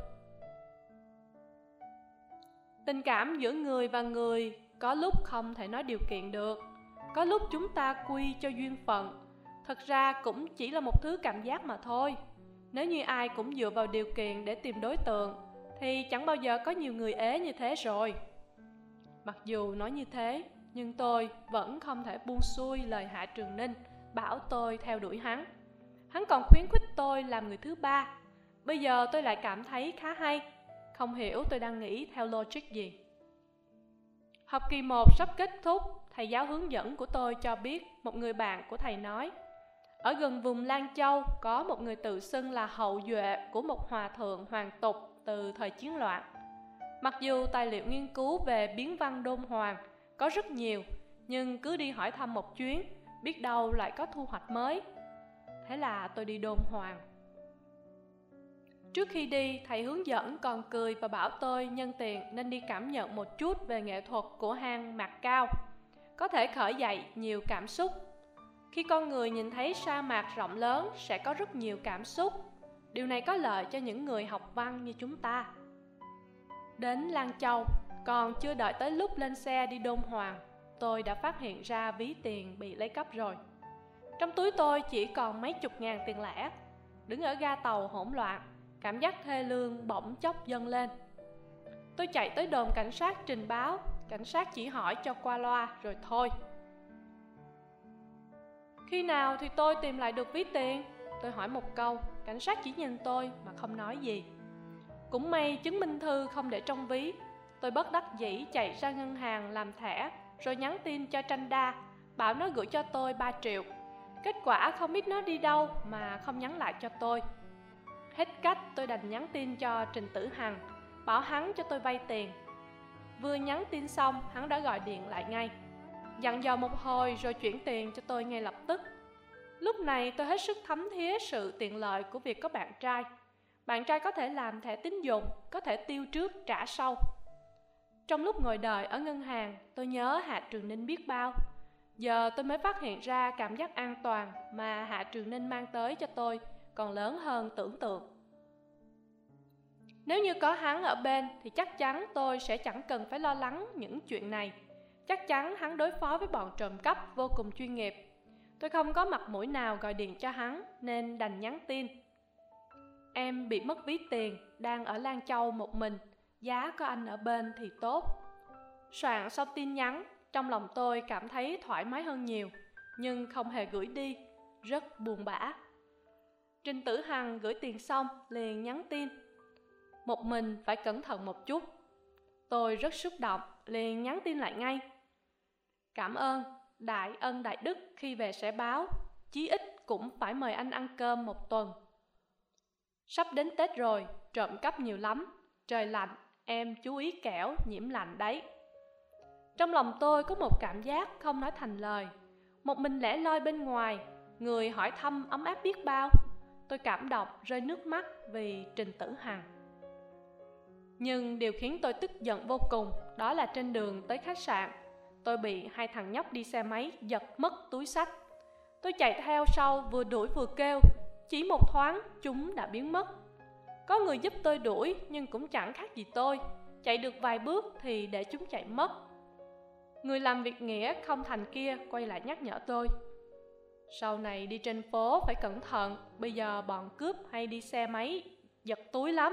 Speaker 1: Tình cảm giữa người và người có lúc không thể nói điều kiện được. Có lúc chúng ta quy cho duyên phận. Thật ra cũng chỉ là một thứ cảm giác mà thôi. Nếu như ai cũng dựa vào điều kiện để tìm đối tượng, thì chẳng bao giờ có nhiều người ế như thế rồi. Mặc dù nói như thế, nhưng tôi vẫn không thể buông xuôi lời Hạ Trường Ninh bảo tôi theo đuổi hắn. Hắn còn khuyến khích tôi làm người thứ ba. Bây giờ tôi lại cảm thấy khá hay. Không hiểu tôi đang nghĩ theo logic gì. Học kỳ 1 sắp kết thúc, thầy giáo hướng dẫn của tôi cho biết một người bạn của thầy nói: ở gần vùng Lan Châu có một người tự xưng là hậu duệ của một hòa thượng hoàng tục từ thời chiến loạn. Mặc dù tài liệu nghiên cứu về biến văn đôn hoàng có rất nhiều, nhưng cứ đi hỏi thăm một chuyến, biết đâu lại có thu hoạch mới. Thế là tôi đi đôn hoàng. Trước khi đi, thầy hướng dẫn còn cười và bảo tôi nhân tiện nên đi cảm nhận một chút về nghệ thuật của hang Mạc Cao, có thể khởi dậy nhiều cảm xúc. Khi con người nhìn thấy sa mạc rộng lớn sẽ có rất nhiều cảm xúc. Điều này có lợi cho những người học văn như chúng ta. Đến Lan Châu, còn chưa đợi tới lúc lên xe đi đôn hoàng, tôi đã phát hiện ra ví tiền bị lấy cắp rồi. Trong túi tôi chỉ còn mấy chục ngàn tiền lẻ. Đứng ở ga tàu hỗn loạn, cảm giác thê lương bỗng chốc dâng lên. Tôi chạy tới đồn cảnh sát trình báo. Cảnh sát chỉ hỏi cho qua loa rồi thôi. Khi nào thì tôi tìm lại được ví tiền? Tôi hỏi một câu. Cảnh sát chỉ nhìn tôi mà không nói gì. Cũng may chứng minh thư không để trong ví. Tôi bất đắc dĩ chạy ra ngân hàng làm thẻ, rồi nhắn tin cho Tranh Đa, bảo nó gửi cho tôi 3 triệu. Kết quả không biết nó đi đâu mà không nhắn lại cho tôi. Hết cách tôi đành nhắn tin cho Trình Tử Hằng, bảo hắn cho tôi vay tiền. Vừa nhắn tin xong, hắn đã gọi điện lại ngay, dặn dò một hồi rồi chuyển tiền cho tôi ngay lập tức. Lúc này tôi hết sức thấm thía sự tiện lợi của việc có bạn trai. Bạn trai có thể làm thẻ tín dụng, có thể tiêu trước trả sau. Trong lúc ngồi đợi ở ngân hàng, tôi nhớ Hạ Trường Ninh biết bao. Giờ tôi mới phát hiện ra cảm giác an toàn mà Hạ Trường Ninh mang tới cho tôi còn lớn hơn tưởng tượng. Nếu như có hắn ở bên thì chắc chắn tôi sẽ chẳng cần phải lo lắng những chuyện này. Chắc chắn hắn đối phó với bọn trộm cắp vô cùng chuyên nghiệp. Tôi không có mặt mũi nào gọi điện cho hắn nên đành nhắn tin. Em bị mất ví tiền, đang ở Lan Châu một mình, giá có anh ở bên thì tốt. Soạn xong tin nhắn, trong lòng tôi cảm thấy thoải mái hơn nhiều. nhưng không hề gửi đi, rất buồn bã. Trình Tử Hằng gửi tiền xong liền nhắn tin: một mình phải cẩn thận một chút. Tôi rất xúc động, liền nhắn tin lại ngay: cảm ơn, đại ân đại đức, khi về sẽ báo, chí ít cũng phải mời anh ăn cơm một tuần. Sắp đến Tết rồi, trộm cắp nhiều lắm, trời lạnh, em chú ý kẻo nhiễm lạnh đấy. Trong lòng tôi có một cảm giác không nói thành lời. Một mình lẻ loi bên ngoài, người hỏi thăm ấm áp biết bao. Tôi cảm động rơi nước mắt vì Trình Tử Hằng. Nhưng điều khiến tôi tức giận vô cùng đó là trên đường tới khách sạn, tôi bị hai thằng nhóc đi xe máy giật mất túi xách. Tôi chạy theo sau vừa đuổi vừa kêu, chỉ một thoáng chúng đã biến mất. Có người giúp tôi đuổi nhưng cũng chẳng khác gì tôi, chạy được vài bước thì để chúng chạy mất. Người làm việc nghĩa không thành kia quay lại nhắc nhở tôi: sau này đi trên phố phải cẩn thận, bây giờ bọn cướp hay đi xe máy giật túi lắm.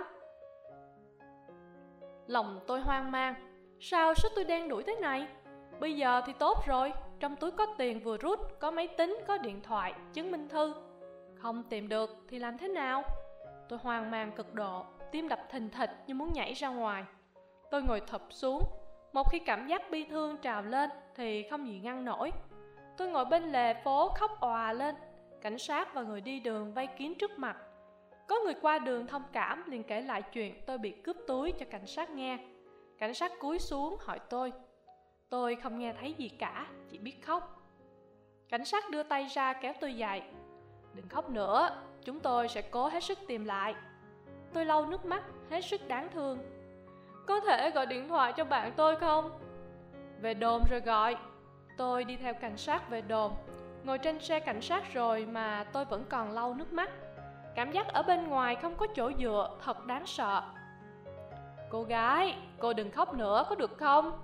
Speaker 1: Lòng tôi hoang mang, sao số tôi đen đuổi thế này? Bây giờ thì tốt rồi, trong túi có tiền vừa rút, có máy tính, có điện thoại, chứng minh thư. Không tìm được thì làm thế nào? Tôi hoang mang cực độ, tim đập thình thịch như muốn nhảy ra ngoài. Tôi ngồi thụp xuống, một khi cảm giác bi thương trào lên thì không gì ngăn nổi. Tôi ngồi bên lề phố khóc òa lên. Cảnh sát và người đi đường vây kín trước mặt. Có người qua đường thông cảm liền kể lại chuyện tôi bị cướp túi cho cảnh sát nghe. Cảnh sát cúi xuống hỏi tôi. Tôi không nghe thấy gì cả, chỉ biết khóc. Cảnh sát đưa tay ra kéo tôi dậy. Đừng khóc nữa, chúng tôi sẽ cố hết sức tìm lại. Tôi lau nước mắt, hết sức đáng thương. Có thể gọi điện thoại cho bạn tôi không? Về đồn rồi gọi. Tôi đi theo cảnh sát về đồn. Ngồi trên xe cảnh sát rồi mà tôi vẫn còn lau nước mắt. Cảm giác ở bên ngoài không có chỗ dựa thật đáng sợ. Cô gái, cô đừng khóc nữa có được không?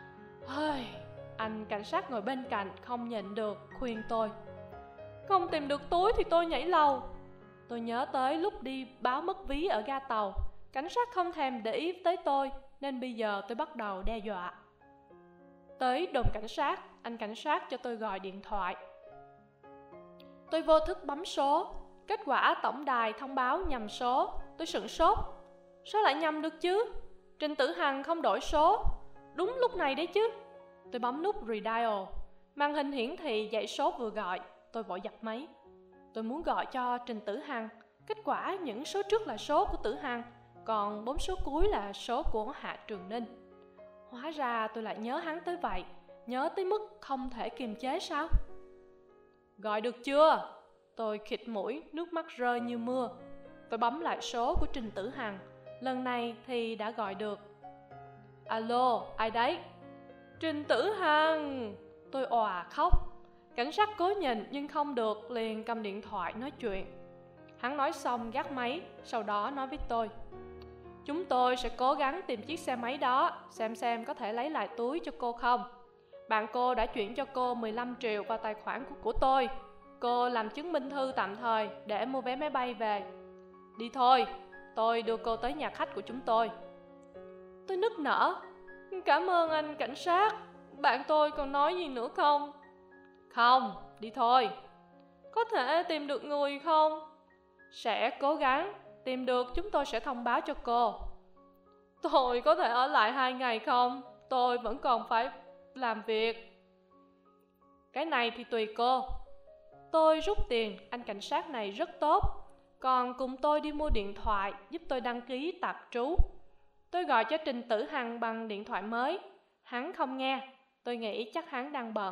Speaker 1: Anh cảnh sát ngồi bên cạnh không nhịn được khuyên tôi. Không tìm được túi thì tôi nhảy lầu. Tôi nhớ tới lúc đi báo mất ví ở ga tàu, cảnh sát không thèm để ý tới tôi, nên bây giờ tôi bắt đầu đe dọa. Tới đồn cảnh sát, anh cảnh sát cho tôi gọi điện thoại. Tôi vô thức bấm số. Kết quả tổng đài thông báo nhầm số. Tôi sửng sốt. Sao lại nhầm được chứ? Trình Tử Hằng không đổi số. Đúng lúc này đấy chứ. Tôi bấm nút redial. Màn hình hiển thị dãy số vừa gọi. Tôi vội giật máy. Tôi muốn gọi cho Trình Tử Hằng. Kết quả những số trước là số của Tử Hằng, còn 4 số cuối là số của Hạ Trường Ninh. Hóa ra tôi lại nhớ hắn tới vậy, nhớ tới mức không thể kiềm chế sao? Gọi được chưa? Tôi khịt mũi, nước mắt rơi như mưa. Tôi bấm lại số của Trình Tử Hằng. Lần này thì đã gọi được. Alo, ai đấy? Trình Tử Hằng. Tôi òa khóc. Cảnh sát cố nhìn nhưng không được, liền cầm điện thoại nói chuyện. Hắn nói xong gác máy, sau đó nói với tôi. Chúng tôi sẽ cố gắng tìm chiếc xe máy đó, xem có thể lấy lại túi cho cô không. Bạn cô đã chuyển cho cô 15 triệu vào tài khoản của tôi. Cô làm chứng minh thư tạm thời để mua vé máy bay về. Đi thôi, tôi đưa cô tới nhà khách của chúng tôi. Tôi nức nở. Cảm ơn anh cảnh sát. Bạn tôi còn nói gì nữa không? Không, đi thôi. Có thể tìm được người không? Sẽ cố gắng. Tìm được chúng tôi sẽ thông báo cho cô. Tôi có thể ở lại 2 ngày không? Tôi vẫn còn phải làm việc. Cái này thì tùy cô. Tôi rút tiền, anh cảnh sát này rất tốt, còn cùng tôi đi mua điện thoại, giúp tôi đăng ký tạm trú. Tôi gọi cho Trình Tử Hằng bằng điện thoại mới. Hắn không nghe, tôi nghĩ chắc hắn đang bận.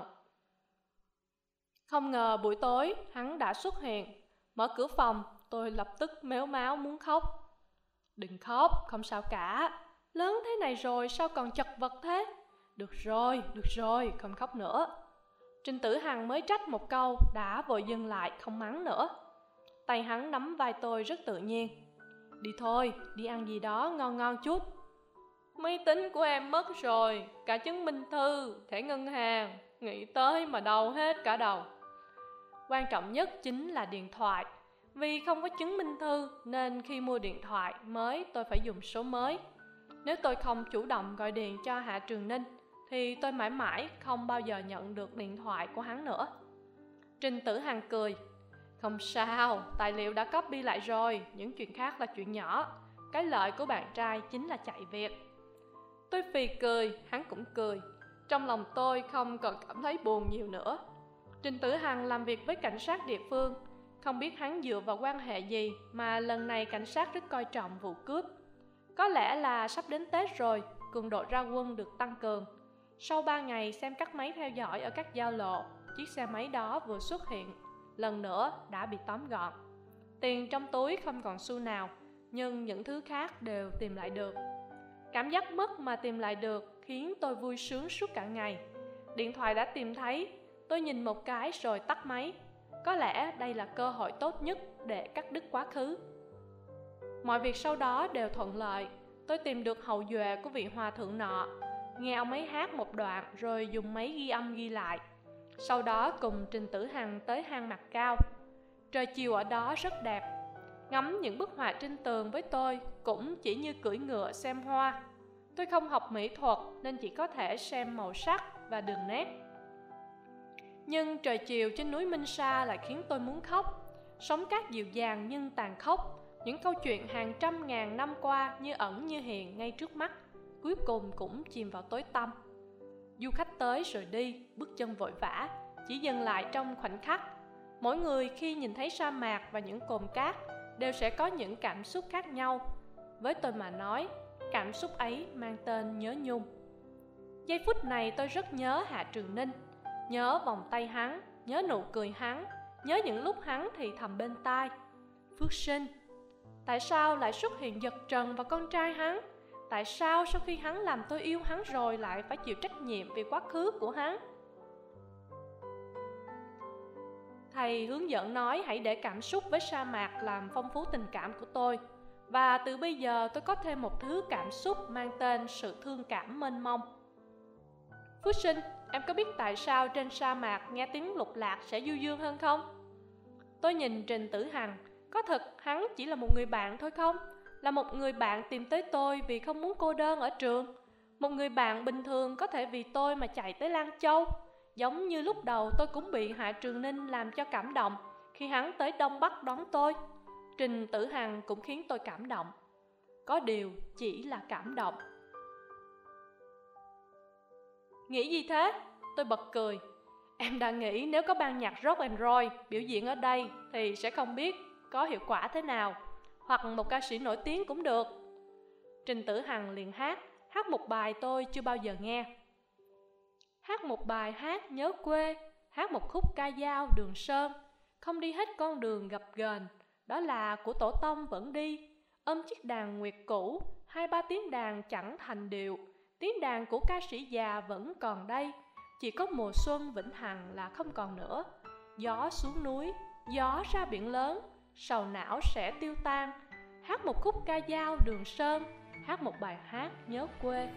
Speaker 1: Không ngờ buổi tối hắn đã xuất hiện. Mở cửa phòng, tôi lập tức mếu máo muốn khóc. Đừng khóc, không sao cả. Lớn thế này rồi sao còn chật vật thế? Được rồi, không khóc nữa. Trình Tử Hằng mới trách một câu đã vội dừng lại không mắng nữa. Tay hắn nắm vai tôi rất tự nhiên. Đi thôi, đi ăn gì đó ngon ngon chút. Máy tính của em mất rồi, cả chứng minh thư, thẻ ngân hàng, nghĩ tới mà đau hết cả đầu. Quan trọng nhất chính là điện thoại. Vì không có chứng minh thư nên khi mua điện thoại mới tôi phải dùng số mới. Nếu tôi không chủ động gọi điện cho Hạ Trường Ninh thì tôi mãi mãi không bao giờ nhận được điện thoại của hắn nữa. Trình Tử Hằng cười. Không sao, tài liệu đã copy lại rồi, những chuyện khác là chuyện nhỏ. Cái lợi của bạn trai chính là chạy việc. Tôi phì cười, hắn cũng cười. Trong lòng tôi không còn cảm thấy buồn nhiều nữa. Trình Tử Hằng làm việc với cảnh sát địa phương. Không biết hắn dựa vào quan hệ gì mà lần này cảnh sát rất coi trọng vụ cướp. Có lẽ là sắp đến Tết rồi, cường độ ra quân được tăng cường. Sau 3 ngày xem các máy theo dõi ở các giao lộ, chiếc xe máy đó vừa xuất hiện, lần nữa đã bị tóm gọn. Tiền trong túi không còn xu nào, nhưng những thứ khác đều tìm lại được. Cảm giác mất mà tìm lại được khiến tôi vui sướng suốt cả ngày. Điện thoại đã tìm thấy, tôi nhìn một cái rồi tắt máy. Có lẽ đây là cơ hội tốt nhất để cắt đứt quá khứ. Mọi việc sau đó đều thuận lợi. Tôi tìm được hậu duệ của vị hòa thượng nọ, nghe ông ấy hát một đoạn rồi dùng máy ghi âm ghi lại. Sau đó cùng Trình Tử Hằng tới hang Mặt Cao. Trời chiều ở đó rất đẹp. Ngắm những bức họa trên tường với tôi cũng chỉ như cưỡi ngựa xem hoa. Tôi không học mỹ thuật nên chỉ có thể xem màu sắc và đường nét. Nhưng trời chiều trên núi Minh Sa lại khiến tôi muốn khóc. Sóng cát dịu dàng nhưng tàn khốc. Những câu chuyện hàng trăm ngàn năm qua như ẩn như hiện ngay trước mắt, cuối cùng cũng chìm vào tối tăm. Du khách tới rồi đi, bước chân vội vã, chỉ dừng lại trong khoảnh khắc. Mỗi người khi nhìn thấy sa mạc và những cồn cát đều sẽ có những cảm xúc khác nhau. Với tôi mà nói, cảm xúc ấy mang tên nhớ nhung. Giây phút này tôi rất nhớ Hạ Trường Ninh, nhớ vòng tay hắn, nhớ nụ cười hắn, nhớ những lúc hắn thì thầm bên tai. Phước Sinh, tại sao lại xuất hiện giật trần vào con trai hắn? Tại sao sau khi hắn làm tôi yêu hắn rồi lại phải chịu trách nhiệm vì quá khứ của hắn? Thầy hướng dẫn nói hãy để cảm xúc với sa mạc làm phong phú tình cảm của tôi. Và từ bây giờ tôi có thêm một thứ cảm xúc mang tên sự thương cảm mênh mông. Phước Sinh, em có biết tại sao trên sa mạc nghe tiếng lục lạc sẽ du dương hơn không? Tôi nhìn Trình Tử Hằng. Có thật hắn chỉ là một người bạn thôi không? Là một người bạn tìm tới tôi vì không muốn cô đơn ở trường. Một người bạn bình thường có thể vì tôi mà chạy tới Lan Châu. Giống như lúc đầu tôi cũng bị Hạ Trường Ninh làm cho cảm động khi hắn tới Đông Bắc đón tôi. Trình Tử Hằng cũng khiến tôi cảm động. Có điều chỉ là cảm động. Nghĩ gì thế? Tôi bật cười. Em đã nghĩ nếu có ban nhạc rock and roll biểu diễn ở đây thì sẽ không biết có hiệu quả thế nào. Hoặc một ca sĩ nổi tiếng cũng được. Trình Tử Hằng liền hát một bài tôi chưa bao giờ nghe. Hát một bài hát nhớ quê, hát một khúc ca dao Đường Sơn. Không đi hết con đường gập ghềnh, đó là của tổ tông vẫn đi. Ôm chiếc đàn nguyệt cũ, 2-3 tiếng đàn chẳng thành điệu. Tiếng đàn của ca sĩ già vẫn còn đây. Chỉ có mùa xuân vĩnh hằng là không còn nữa. Gió xuống núi, gió ra biển lớn, sầu não sẽ tiêu tan. Hát một khúc ca dao Đường Sơn, hát một bài hát nhớ quê.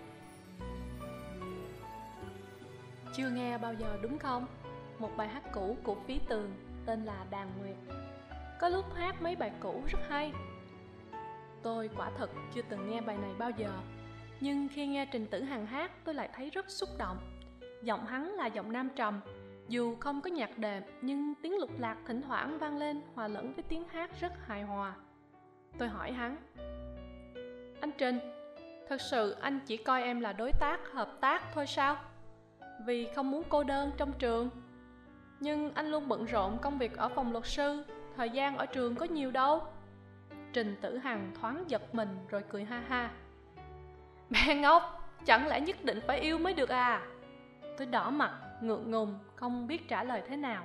Speaker 1: Chưa nghe bao giờ đúng không? Một bài hát cũ của Phí Tường tên là Đàn Nguyệt. Có lúc hát mấy bài cũ rất hay. Tôi quả thật chưa từng nghe bài này bao giờ, nhưng khi nghe Trình Tử Hằng hát tôi lại thấy rất xúc động. Giọng hắn là giọng nam trầm, dù không có nhạc đệm nhưng tiếng lục lạc thỉnh thoảng vang lên hòa lẫn với tiếng hát rất hài hòa. Tôi hỏi hắn: Anh Trình, thật sự anh chỉ coi em là đối tác, hợp tác thôi sao? Vì không muốn cô đơn trong trường. Nhưng anh luôn bận rộn công việc ở phòng luật sư, thời gian ở trường có nhiều đâu. Trình Tử Hằng thoáng giật mình rồi cười ha ha. Bé ngốc, chẳng lẽ nhất định phải yêu mới được à? Tôi đỏ mặt, ngượng ngùng, không biết trả lời thế nào.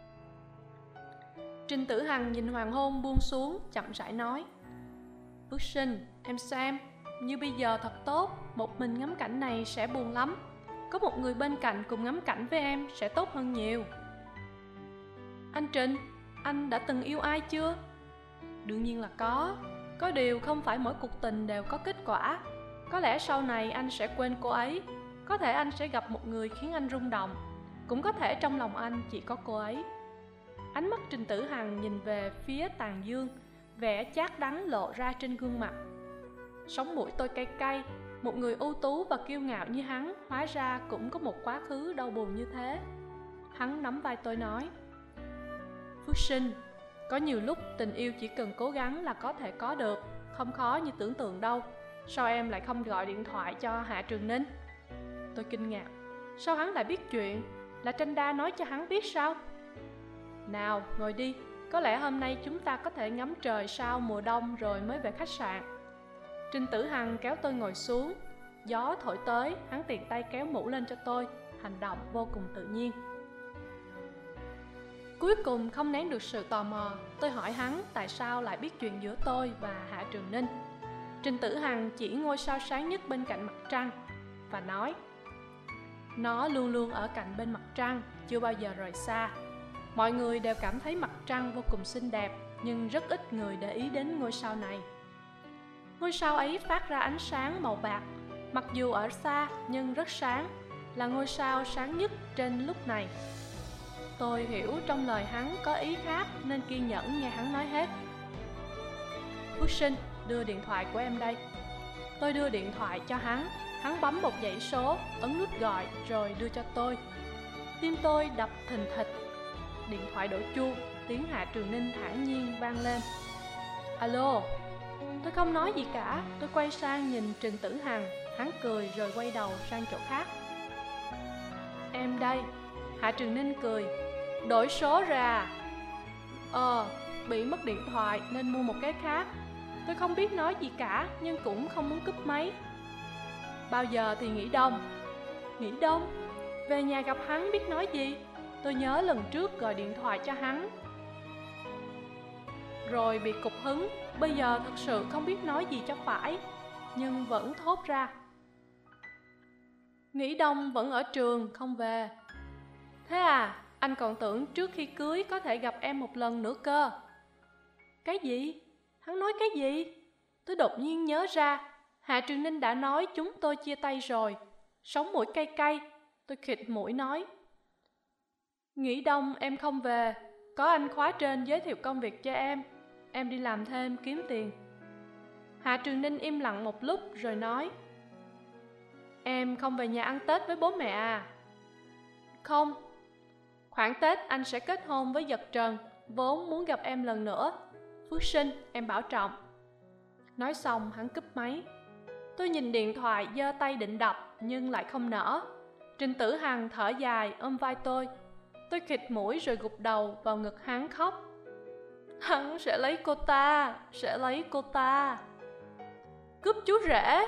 Speaker 1: Trình Tử Hằng nhìn hoàng hôn buông xuống, chậm rãi nói: Phước Sinh, em xem, như bây giờ thật tốt, một mình ngắm cảnh này sẽ buồn lắm. Có một người bên cạnh cùng ngắm cảnh với em sẽ tốt hơn nhiều. Anh Trình, anh đã từng yêu ai chưa? Đương nhiên là có điều không phải mỗi cuộc tình đều có kết quả. Có lẽ sau này anh sẽ quên cô ấy. Có thể anh sẽ gặp một người khiến anh rung động. Cũng có thể trong lòng anh chỉ có cô ấy. Ánh mắt Trình Tử Hằng nhìn về phía tàn dương, vẻ chát đắng lộ ra trên gương mặt. Sống mũi tôi cay cay. Một người ưu tú và kiêu ngạo như hắn hóa ra cũng có một quá khứ đau buồn như thế. Hắn nắm vai tôi nói: Phước Sinh, có nhiều lúc tình yêu chỉ cần cố gắng là có thể có được, không khó như tưởng tượng đâu. Sao em lại không gọi điện thoại cho Hạ Trường Ninh? Tôi kinh ngạc. Sao hắn lại biết chuyện? Là Tranh Đa nói cho hắn biết sao? Nào, ngồi đi. Có lẽ hôm nay chúng ta có thể ngắm trời sau mùa đông rồi mới về khách sạn. Trình Tử Hằng kéo tôi ngồi xuống. Gió thổi tới, hắn tiện tay kéo mũ lên cho tôi. Hành động vô cùng tự nhiên. Cuối cùng không nén được sự tò mò, tôi hỏi hắn tại sao lại biết chuyện giữa tôi và Hạ Trường Ninh. Trình Tử Hằng chỉ ngôi sao sáng nhất bên cạnh mặt trăng và nói: nó luôn luôn ở cạnh bên mặt trăng, chưa bao giờ rời xa. Mọi người đều cảm thấy mặt trăng vô cùng xinh đẹp, nhưng rất ít người để ý đến ngôi sao này. Ngôi sao ấy phát ra ánh sáng màu bạc, mặc dù ở xa nhưng rất sáng, là ngôi sao sáng nhất trên lúc này. Tôi hiểu trong lời hắn có ý khác nên kiên nhẫn nghe hắn nói hết. Phước Sinh, đưa điện thoại của em đây. Tôi đưa điện thoại cho hắn. Hắn bấm một dãy số, ấn nút gọi rồi đưa cho tôi. Tim tôi đập thình thịch. Điện thoại đổ chuông, tiếng Hạ Trường Ninh thản nhiên vang lên. Alo. Tôi không nói gì cả. Tôi quay sang nhìn Trình Tử Hằng. Hắn cười rồi quay đầu sang chỗ khác. Em đây. Hạ Trường Ninh cười. Đổi số ra. Bị mất điện thoại nên mua một cái khác. Tôi không biết nói gì cả, nhưng cũng không muốn cúp máy. Bao giờ thì nghỉ đông? Nghỉ đông? Về nhà gặp hắn biết nói gì? Tôi nhớ lần trước gọi điện thoại cho hắn rồi bị cục hứng. Bây giờ thật sự không biết nói gì cho phải, nhưng vẫn thốt ra. Nghỉ đông vẫn ở trường, không về. Thế à, anh còn tưởng trước khi cưới có thể gặp em một lần nữa cơ. Cái gì? Hắn nói cái gì? Tôi đột nhiên nhớ ra, Hạ Trường Ninh đã nói chúng tôi chia tay rồi. Sống mũi cay cay, tôi khịt mũi nói. Nghỉ đông em không về, có anh khóa trên giới thiệu công việc cho em đi làm thêm kiếm tiền. Hạ Trường Ninh im lặng một lúc rồi nói. Em không về nhà ăn Tết với bố mẹ à? Không. Khoảng Tết anh sẽ kết hôn với Dật Trần, vốn muốn gặp em lần nữa. Phước Sinh, em bảo trọng. Nói xong hắn cúp máy. Tôi nhìn điện thoại giơ tay định đập nhưng lại không nỡ. Trình Tử Hằng thở dài ôm vai tôi. Tôi khịt mũi rồi gục đầu vào ngực hắn khóc. Hắn sẽ lấy cô ta, sẽ lấy cô ta. Cướp chú rể.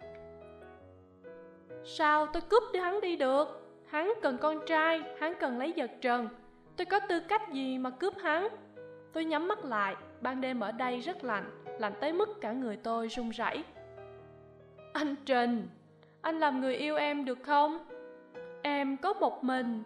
Speaker 1: Sao tôi cướp đi hắn đi được? Hắn cần con trai, hắn cần lấy Dật Trần. Tôi có tư cách gì mà cướp hắn? Tôi nhắm mắt lại, ban đêm ở đây rất lạnh, lạnh tới mức cả người tôi run rẩy. Anh Trình, anh làm người yêu em được không? Em có một mình.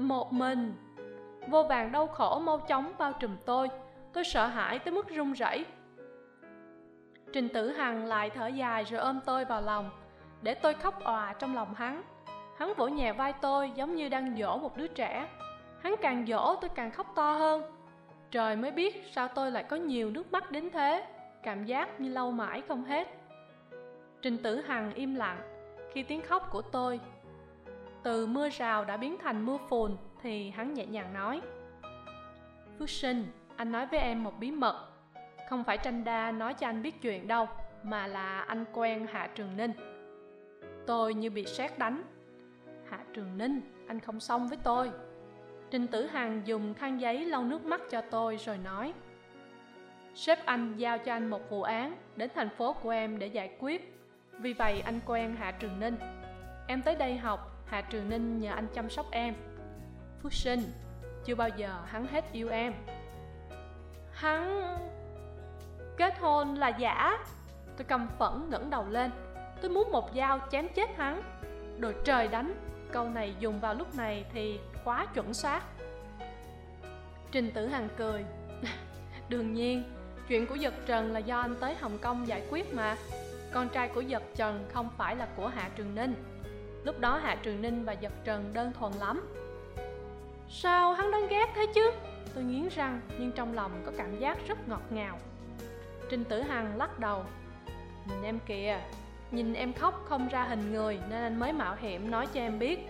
Speaker 1: Vô vàn đau khổ mau chóng bao trùm tôi sợ hãi tới mức run rẩy. Trình Tử Hằng lại thở dài rồi ôm tôi vào lòng, để tôi khóc òa trong lòng hắn. Hắn vỗ nhẹ vai tôi giống như đang dỗ một đứa trẻ. Hắn càng dỗ tôi càng khóc to hơn. Trời mới biết sao tôi lại có nhiều nước mắt đến thế, cảm giác như lâu mãi không hết. Trình Tử Hằng im lặng khi tiếng khóc của tôi từ mưa rào đã biến thành mưa phùn thì hắn nhẹ nhàng nói. Phước Sinh, anh nói với em một bí mật. Không phải Tranh Đa nói cho anh biết chuyện đâu, mà là anh quen Hạ Trường Ninh. Tôi như bị sét đánh. Hạ Trường Ninh, anh không xong với tôi. Trình Tử Hằng dùng khăn giấy lau nước mắt cho tôi rồi nói. Sếp anh giao cho anh một vụ án đến thành phố của em để giải quyết. Vì vậy anh quen Hạ Trường Ninh. Em tới đây học, Hạ Trường Ninh nhờ anh chăm sóc em. Phước Sinh, chưa bao giờ hắn hết yêu em. Hắn... Kết hôn là giả. Tôi căm phẫn ngẩng đầu lên. Tôi muốn một dao chém chết hắn. Đồ trời đánh. Câu này dùng vào lúc này thì quá chuẩn xác. Trình Tử Hằng cười. Đương nhiên, chuyện của Dật Trần là do anh tới Hồng Kông giải quyết mà. Con trai của Dật Trần không phải là của Hạ Trường Ninh. Lúc đó Hạ Trường Ninh và Dật Trần đơn thuần lắm. Sao hắn đáng ghét thế chứ? Tôi nghiến răng nhưng trong lòng có cảm giác rất ngọt ngào. Trình Tử Hằng lắc đầu. Nhìn em kìa, nhìn em khóc không ra hình người nên anh mới mạo hiểm nói cho em biết.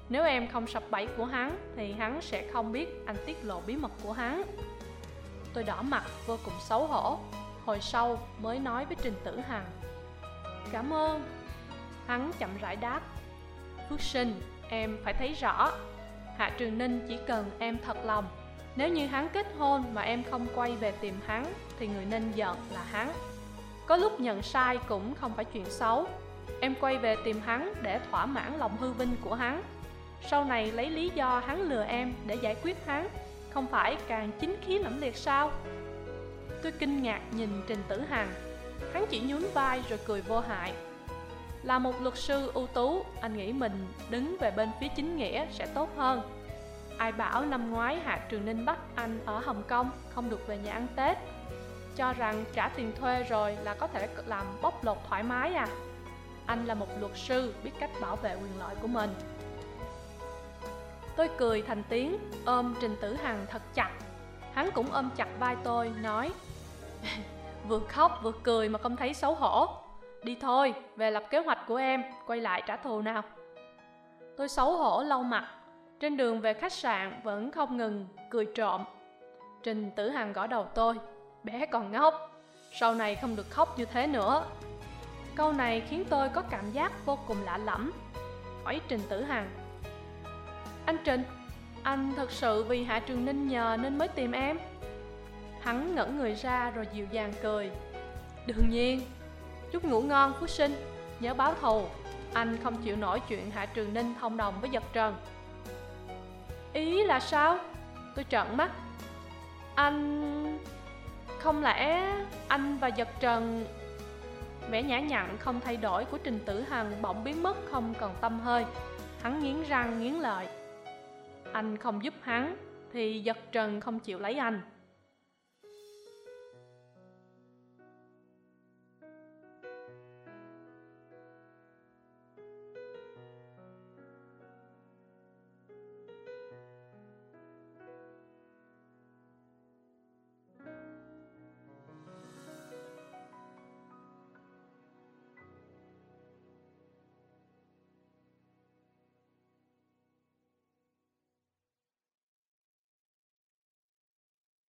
Speaker 1: Nếu em không sập bẫy của hắn thì hắn sẽ không biết anh tiết lộ bí mật của hắn. Tôi đỏ mặt vô cùng xấu hổ. Hồi sau mới nói với Trình Tử Hằng: cảm ơn. Hắn chậm rãi đáp: Phước Sinh, em phải thấy rõ, Hạ Trường Ninh chỉ cần em thật lòng. Nếu như hắn kết hôn mà em không quay về tìm hắn thì người nên giận là hắn. Có lúc nhận sai cũng không phải chuyện xấu. Em quay về tìm hắn để thỏa mãn lòng hư vinh của hắn. Sau này lấy lý do hắn lừa em để giải quyết hắn, không phải càng chính khí lẫm liệt sao? Tôi kinh ngạc nhìn Trình Tử Hằng. Hắn chỉ nhún vai rồi cười vô hại. Là một luật sư ưu tú, anh nghĩ mình đứng về bên phía chính nghĩa sẽ tốt hơn. Ai bảo năm ngoái Hạ Trường Ninh bắt anh ở Hồng Kông không được về nhà ăn Tết, cho rằng trả tiền thuê rồi là có thể làm bóc lột thoải mái à? Anh là một luật sư biết cách bảo vệ quyền lợi của mình. Tôi cười thành tiếng, ôm Trình Tử Hằng thật chặt. Hắn cũng ôm chặt vai tôi, nói: vừa khóc vừa cười mà không thấy xấu hổ. Đi thôi, về lập kế hoạch của em, quay lại trả thù nào. Tôi xấu hổ lau mặt. Trên đường về khách sạn vẫn không ngừng cười trộm. Trình Tử Hằng gõ đầu tôi: bé còn ngốc, sau này không được khóc như thế nữa. Câu này khiến tôi có cảm giác vô cùng lạ lẫm. Hỏi Trình Tử Hằng: anh Trình, anh thật sự vì Hạ Trường Ninh nhờ nên mới tìm em? Hắn ngẩn người ra rồi dịu dàng cười: đương nhiên. Chúc ngủ ngon Phước Sinh, nhớ báo thù. Anh không chịu nổi chuyện Hạ Trường Ninh thông đồng với Giật Trần. Ý là sao? Tôi trợn mắt. Anh... không lẽ anh và Giật Trần... Vẻ nhã nhặn không thay đổi của Trình Tử Hằng bỗng biến mất không còn tăm hơi. Hắn nghiến răng nghiến lợi: anh không giúp hắn thì Giật Trần không chịu lấy anh.